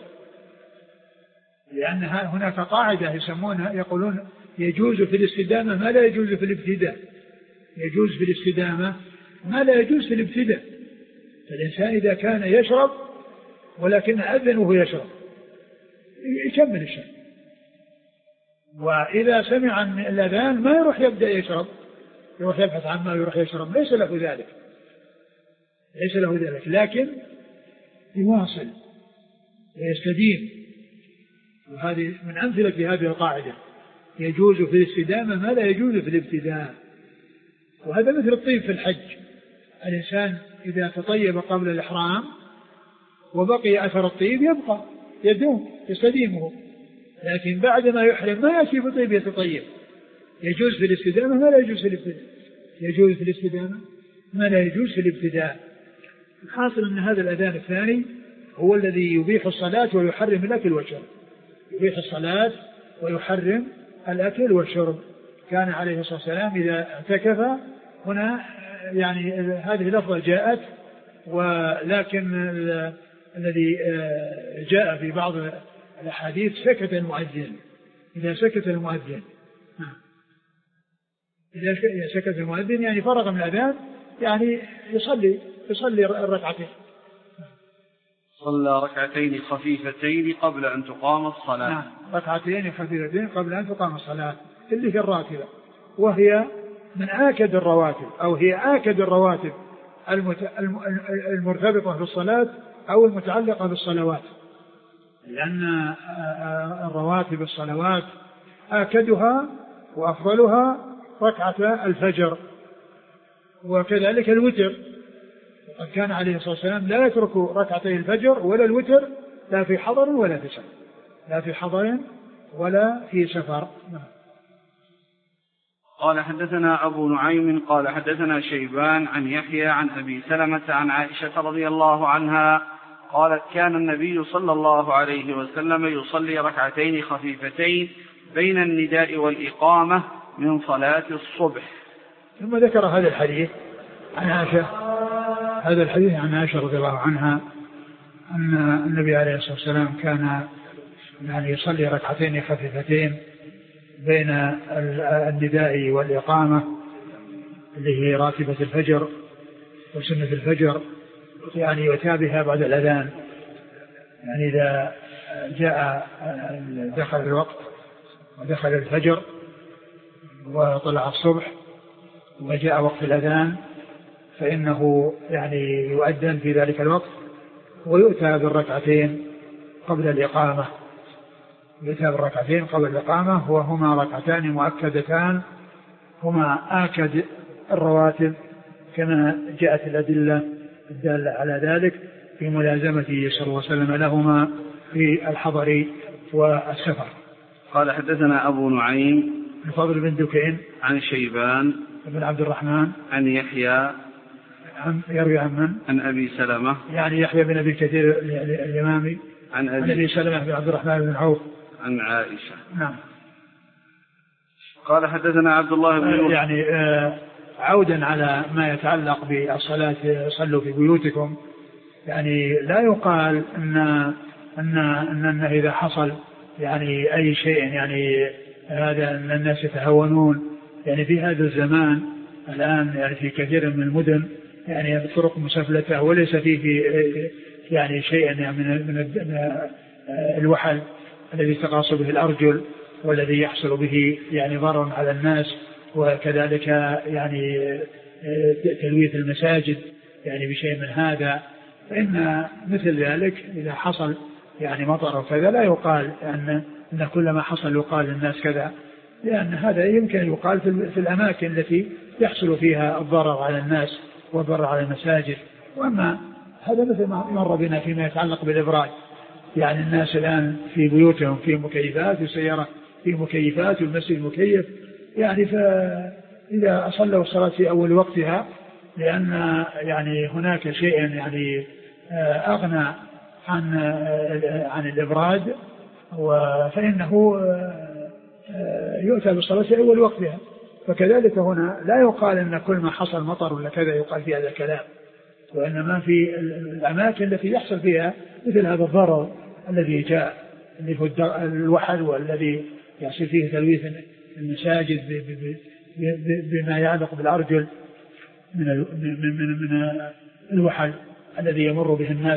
Speaker 2: لأن هناك قاعدة يسمونها يقولون يجوز في الاستدامة ما لا يجوز في الابتداء، يجوز في الاستدامة ما لا يجوز في الابتداء. فالإنسان إذا كان يشرب ولكن أذن وهو يشرب يكمل الشرب، وإذا سمع الأذان ما يروح يبدأ يشرب، يروح يبحث عن ما يروح يشرب، ليس له ذلك، ليس له ذلك، لكن يواصل ويستديم. وهذه من أمثلة هذه القاعدة، يجوز في الاستدامة ما لا يجوز في الابتداء. وهذا مثل الطيب في الحج، الإنسان إذا تطيب قبل الإحرام وبقي أثر الطيب يبقى يدوم يستديمه، لكن بعد ما يحرم ما يأتي بطيب يتطيب. يجوز في الاستدامة ما لا يجوز في الابتداء، يجوز في الاستدامة ما لا يجوز في الابتداء. الحاصل أن هذا الأذان الثاني هو الذي يبيح الصلاة ويحرم الأكل والشرب، يبيح الصلاة ويحرم الأكل والشرب. كان عليه الصلاة والسلام إذا اعتكف هنا، يعني هذه اللفظة جاءت، ولكن الذي جاء في بعض الأحاديث سكت المؤذن، إذا سكت المؤذن، إذا سكت المؤذن يعني فرغ من الأذان، يعني يصلي يصلي الركعتين.
Speaker 1: صلى ركعتين خفيفتين قبل أن تقام الصلاة.
Speaker 2: نعم، ركعتين خفيفتين قبل أن تقام الصلاة، اللي في الراتبة، وهي من آكد الرواتب، أو هي آكد الرواتب المرتبطة بالصلاة أو المتعلقة بالصلوات، لأن الرواتب الصلوات آكدها وأفضلها ركعة الفجر، وكذلك الوتر. وقد كان عليه الصلاة والسلام لا يترك ركعتي الفجر ولا الوتر، لا في حضر ولا في سفر، لا في حضر ولا في سفر.
Speaker 1: قال حدثنا أبو نعيم قال حدثنا شيبان عن يحيى عن أبي سلمة عن عائشة رضي الله عنها قالت كان النبي صلى الله عليه وسلم يصلي ركعتين خفيفتين بين النداء والإقامة من صلاة الصبح.
Speaker 2: ثم ذكر هذا الحديث عن عائشة، هذا الحديث عن عائشة رضي الله عنها أن النبي عليه الصلاة والسلام كان يعني يصلي ركعتين خفيفتين بين النداء والإقامة اللي هي راتبة الفجر وسنة الفجر، يعني يتابعها بعد الأذان، يعني إذا جاء دخل الوقت ودخل الفجر وطلع الصبح وجاء وقت الأذان فإنه يعني يؤذن في ذلك الوقت ويؤتى بالركعتين قبل الإقامة، يؤتى بالركعتين قبل الإقامة، وهما ركعتان مؤكدتان هما آكد الرواتب كما جاءت الأدلة الدالة على ذلك في ملازمته صلى الله عليه وسلم لهما في الحضر والسفر.
Speaker 1: قال حدثنا أبو نعيم
Speaker 2: الفضل بن دكين
Speaker 1: عن شيبان
Speaker 2: بن عبد الرحمن
Speaker 1: عن يحيى
Speaker 2: عن يروي عن من؟
Speaker 1: عن أبي سلمة
Speaker 2: يعني يحيى بن أبي كثير اليمامي
Speaker 1: عن أبي,
Speaker 2: عن أبي سلمة بن عبد الرحمن بن عوف
Speaker 1: عن عائشة.
Speaker 2: نعم.
Speaker 1: قال حدثنا عبد الله بن
Speaker 2: يعني آه عودا على ما يتعلق بالصلاة صلوا في بيوتكم، يعني لا يقال أن أن أن, أن إذا حصل يعني أي شيء يعني هذا أن الناس يتهاونون، يعني في هذا الزمان الآن يعني في كثير من المدن يعني الطرق مسفلتة وليس فيه في يعني شيء يعني من من الوحل الذي تقاص به الأرجل والذي يحصل به يعني ضرر على الناس، وكذلك يعني تلويث المساجد يعني بشيء من هذا. فإن مثل ذلك إذا حصل يعني مطر وكذا لا يقال أن أن كل ما حصل يقال للناس كذا، لأن هذا يمكن يقال في الأماكن التي يحصل فيها الضرر على الناس والضرر على المساجد. وأما هذا مثل ما مر بنا فيما يتعلق بالإبراج، يعني الناس الآن في بيوتهم في مكيفات وسيارة في مكيفات والمسجد مكيف، يعني فإذا صلوا الصلاة في أول وقتها لأن يعني هناك شيء يعني أغنى عن عن الإبراد فإنه يؤتى بالصلاة أول وقتها. فكذلك هنا لا يقال أن كل ما حصل مطر ولا كذا يقال في هذا الكلام، وإنما في الأماكن التي يحصل فيها مثل هذا الضرر الذي جاء اللي هو الوحل والذي يحصل فيه تلويث المساجد بما يعلق بالأرجل من من من الوحل الذي يمر به الناس.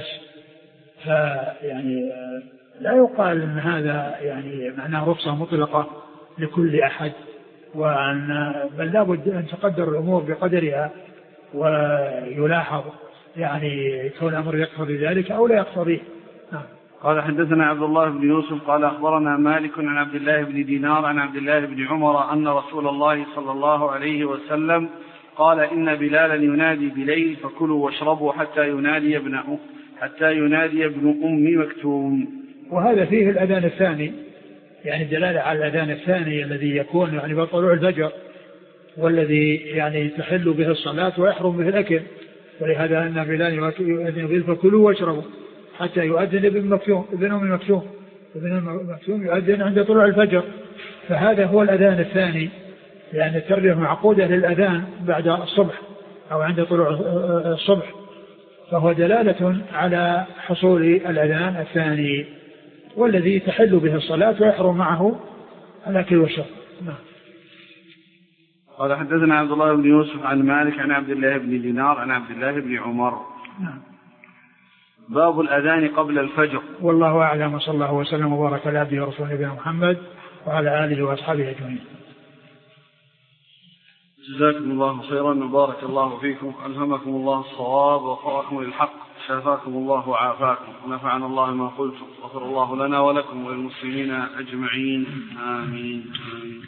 Speaker 2: فيعني لا يقال أن هذا يعني معناه رخصة مطلقة لكل أحد، وأن بل لابد أن تقدر الأمور بقدرها ويلاحظ يعني كون الأمر يقتضي ذلك أو لا يقتضيه. نعم.
Speaker 1: قال حدثنا عبد الله بن يوسف قال أخبرنا مالك عن عبد الله بن دينار عن عبد الله بن عمر أن رسول الله صلى الله عليه وسلم قال إن بلالا ينادي بليل فكلوا واشربوا حتى ينادي ابن حتى ينادي ابن أم مكتوم.
Speaker 2: وهذا فيه الأذان الثاني، يعني دلالة على الأذان الثاني الذي يكون يعني بطلوع الفجر، والذي يعني تحل به الصلاة ويحرم به الأكل. ولهذا أن بلال يؤذن به فكلوا واشربوا حتى يؤذن ابن مكتوم ابن أم مكتوم ابن أم مكتوم يؤذن عند طلوع الفجر. فهذا هو الأذان الثاني، لأن يعني التربية معقودة للأذان بعد الصبح أو عند طلوع الصبح، فهو دلالة على حصول الأذان الثاني والذي تحل به الصلاة ويحرم معه الأكل والشرب. نعم.
Speaker 1: قال حدثنا عبد الله بن يوسف عن مالك عن عبد الله بن دينار عن عبد الله بن عمر.
Speaker 2: نعم.
Speaker 1: باب الأذان قبل الفجر.
Speaker 2: والله أعلم، وصلى الله وسلم وبارك على عبده ورسوله نبينا محمد وعلى آله وأصحابه أجمعين.
Speaker 1: جزاكم الله خيرا وبارك الله فيكم، ألهمكم الله الصواب ووفقكم للحق، شافاكم الله وعافاكم، ونفعنا الله ما قلتم، غفر الله لنا ولكم وللمسلمين أجمعين، آمين آمين.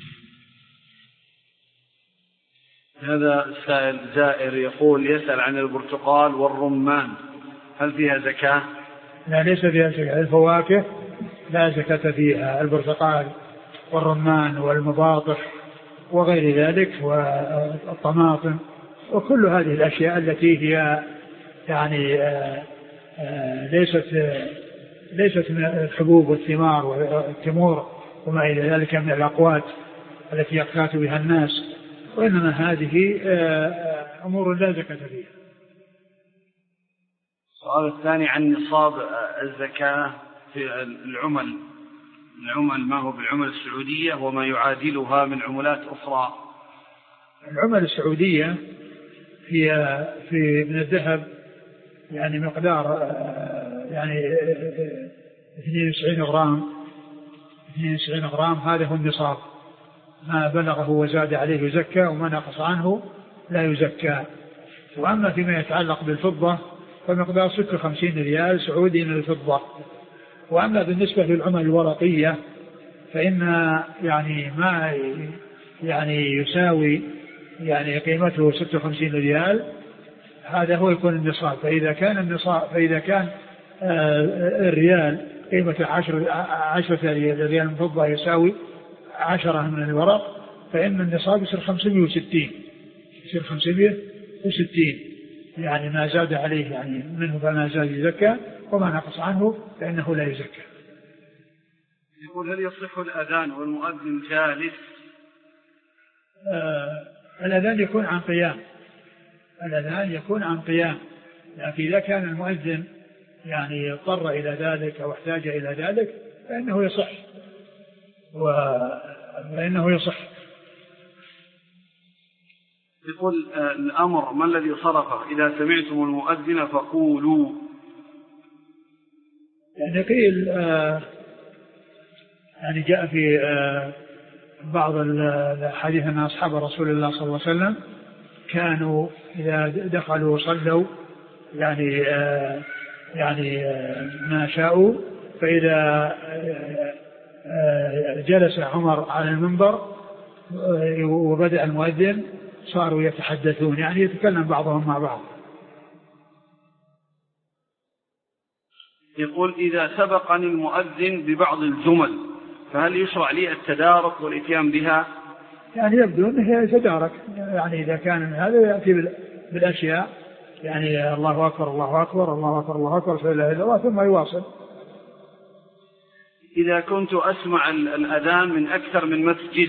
Speaker 1: هذا السائل زائر يقول يسأل عن البرتقال والرمان، هل فيها زكاة؟
Speaker 2: لا، ليس فيها زكاة. الفواكه لا زكاة فيها، البرتقال والرمان والمباطح وغير ذلك والطماطم وكل هذه الأشياء التي هي يعني آآ آآ ليست ليست من الحبوب والثمار والتمور وما إلى ذلك من الأقوات التي يقتات بها الناس، وإنما هذه أمور لا زكاة فيها.
Speaker 1: السؤال الثاني عن نصاب الزكاة في العمل العمل ما هو بالعمل السعودية وما يعادلها من عملات أخرى.
Speaker 2: العمل السعودية هي في من الذهب يعني مقدار يعني اثنين وتسعين غرام اثنين وتسعين غرام، هذا هو النصاب، ما بلغه وزاد عليه يزكى وما نقص عنه لا يزكى. وأما فيما يتعلق بالفضة فمقدار ستة وخمسين ريال سعودي من الفضة. وأما بالنسبة للعمل الورقية فإن يعني ما يعني يساوي يعني قيمته ستة وخمسين ريال هذا هو يكون النصاب. فإذا كان النصاب فإذا كان الريال قيمة عشر عشرة ريال من فضة يساوي عشرة من الورق، فإن النصاب يصير خمسمائة وستين يصير خمسمائة وستين، يعني ما زاد عليه يعني منه فما زاد يزكى وما نقص عنه فإنه لا يزكى.
Speaker 1: يقول هل يصح الأذان والمؤذن جالس؟
Speaker 2: آه الأذان يكون عن قيام الأذان يكون عن قيام لكن إذا كان المؤذن يعني اضطر إلى ذلك أو احتاج إلى ذلك فإنه يصح وإنه يصح.
Speaker 1: يقول آه الأمر ما الذي صرفه إذا سمعتم المؤذن فقولوا؟
Speaker 2: يعني قيل آه يعني جاء في آه بعض الحديث أن أصحاب رسول الله صلى الله عليه وسلم كانوا إذا دخلوا صلوا يعني آه يعني آه ما شاءوا، فإذا آه آه جلس عمر على المنبر آه وبدأ المؤذن صاروا يتحدثون، يعني يتكلم بعضهم مع بعض.
Speaker 1: يقول إذا سبقني المؤذن ببعض الجمل فهل يشرع لي التدارك والإتيان بها؟
Speaker 2: يعني يبدو أنه يتدارك، يعني إذا كان من هذا يأتي بالأشياء يعني الله أكبر الله أكبر الله أكبر الله أكبر لا إله إلا الله ثم يواصل.
Speaker 1: إذا كنت أسمع الأذان من أكثر من مسجد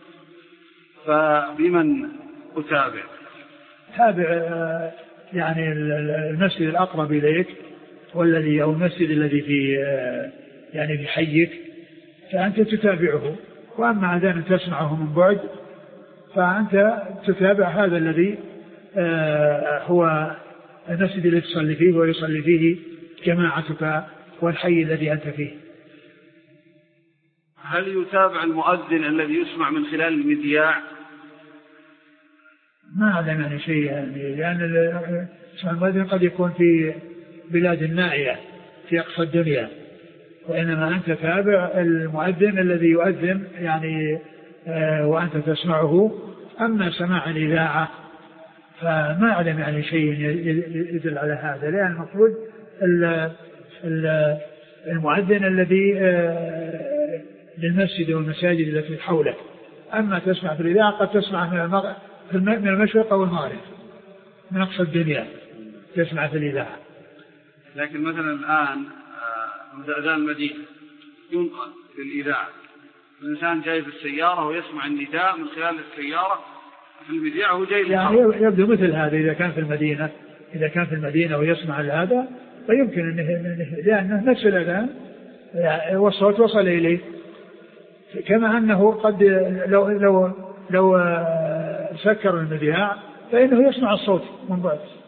Speaker 1: فبمن أتابع؟
Speaker 2: تابع يعني المسجد الأقرب إليك والذي أو المسجد الذي في يعني في حيك فأنت تتابعه. وأما أذان تسمعه من بعد فأنت تتابع هذا الذي هو المسجد الذي تصلي فيه ويصلي فيه جماعتك والحي الذي أنت فيه.
Speaker 1: هل يتابع المؤذن الذي يسمع من خلال المذياع؟
Speaker 2: ما أعلم يعني شيء يعني، لأن المؤذن قد يكون في بلاد النائية في أقصى الدنيا، وإنما أنت تابع المؤذن الذي يؤذن يعني آه وأنت تسمعه. أما سماع الإذاعة فما أعلم يعني شيء يدل على هذا، لأن المفروض المؤذن الذي آه للمسجد والمساجد التي حوله. أما تسمع في الإذاعة قد تسمع من المغرب من المشرق أو المغرب من أقصى الدنيا تسمع في الإذاعة.
Speaker 1: لكن مثلا الآن أذان المدينة ينقل في الإذاعة، الإنسان جاي في السيارة ويسمع النداء من خلال السيارة في المذياع وهو جاي
Speaker 2: يعني يبدو مثل هذا إذا كان في المدينة إذا كان في المدينة ويسمع هذا فيمكن أنه لأنه نفس الأذان والصوت وصل إليه، كما أنه قد لو لو لو سكر المذياع فإنه يسمع الصوت من بعد.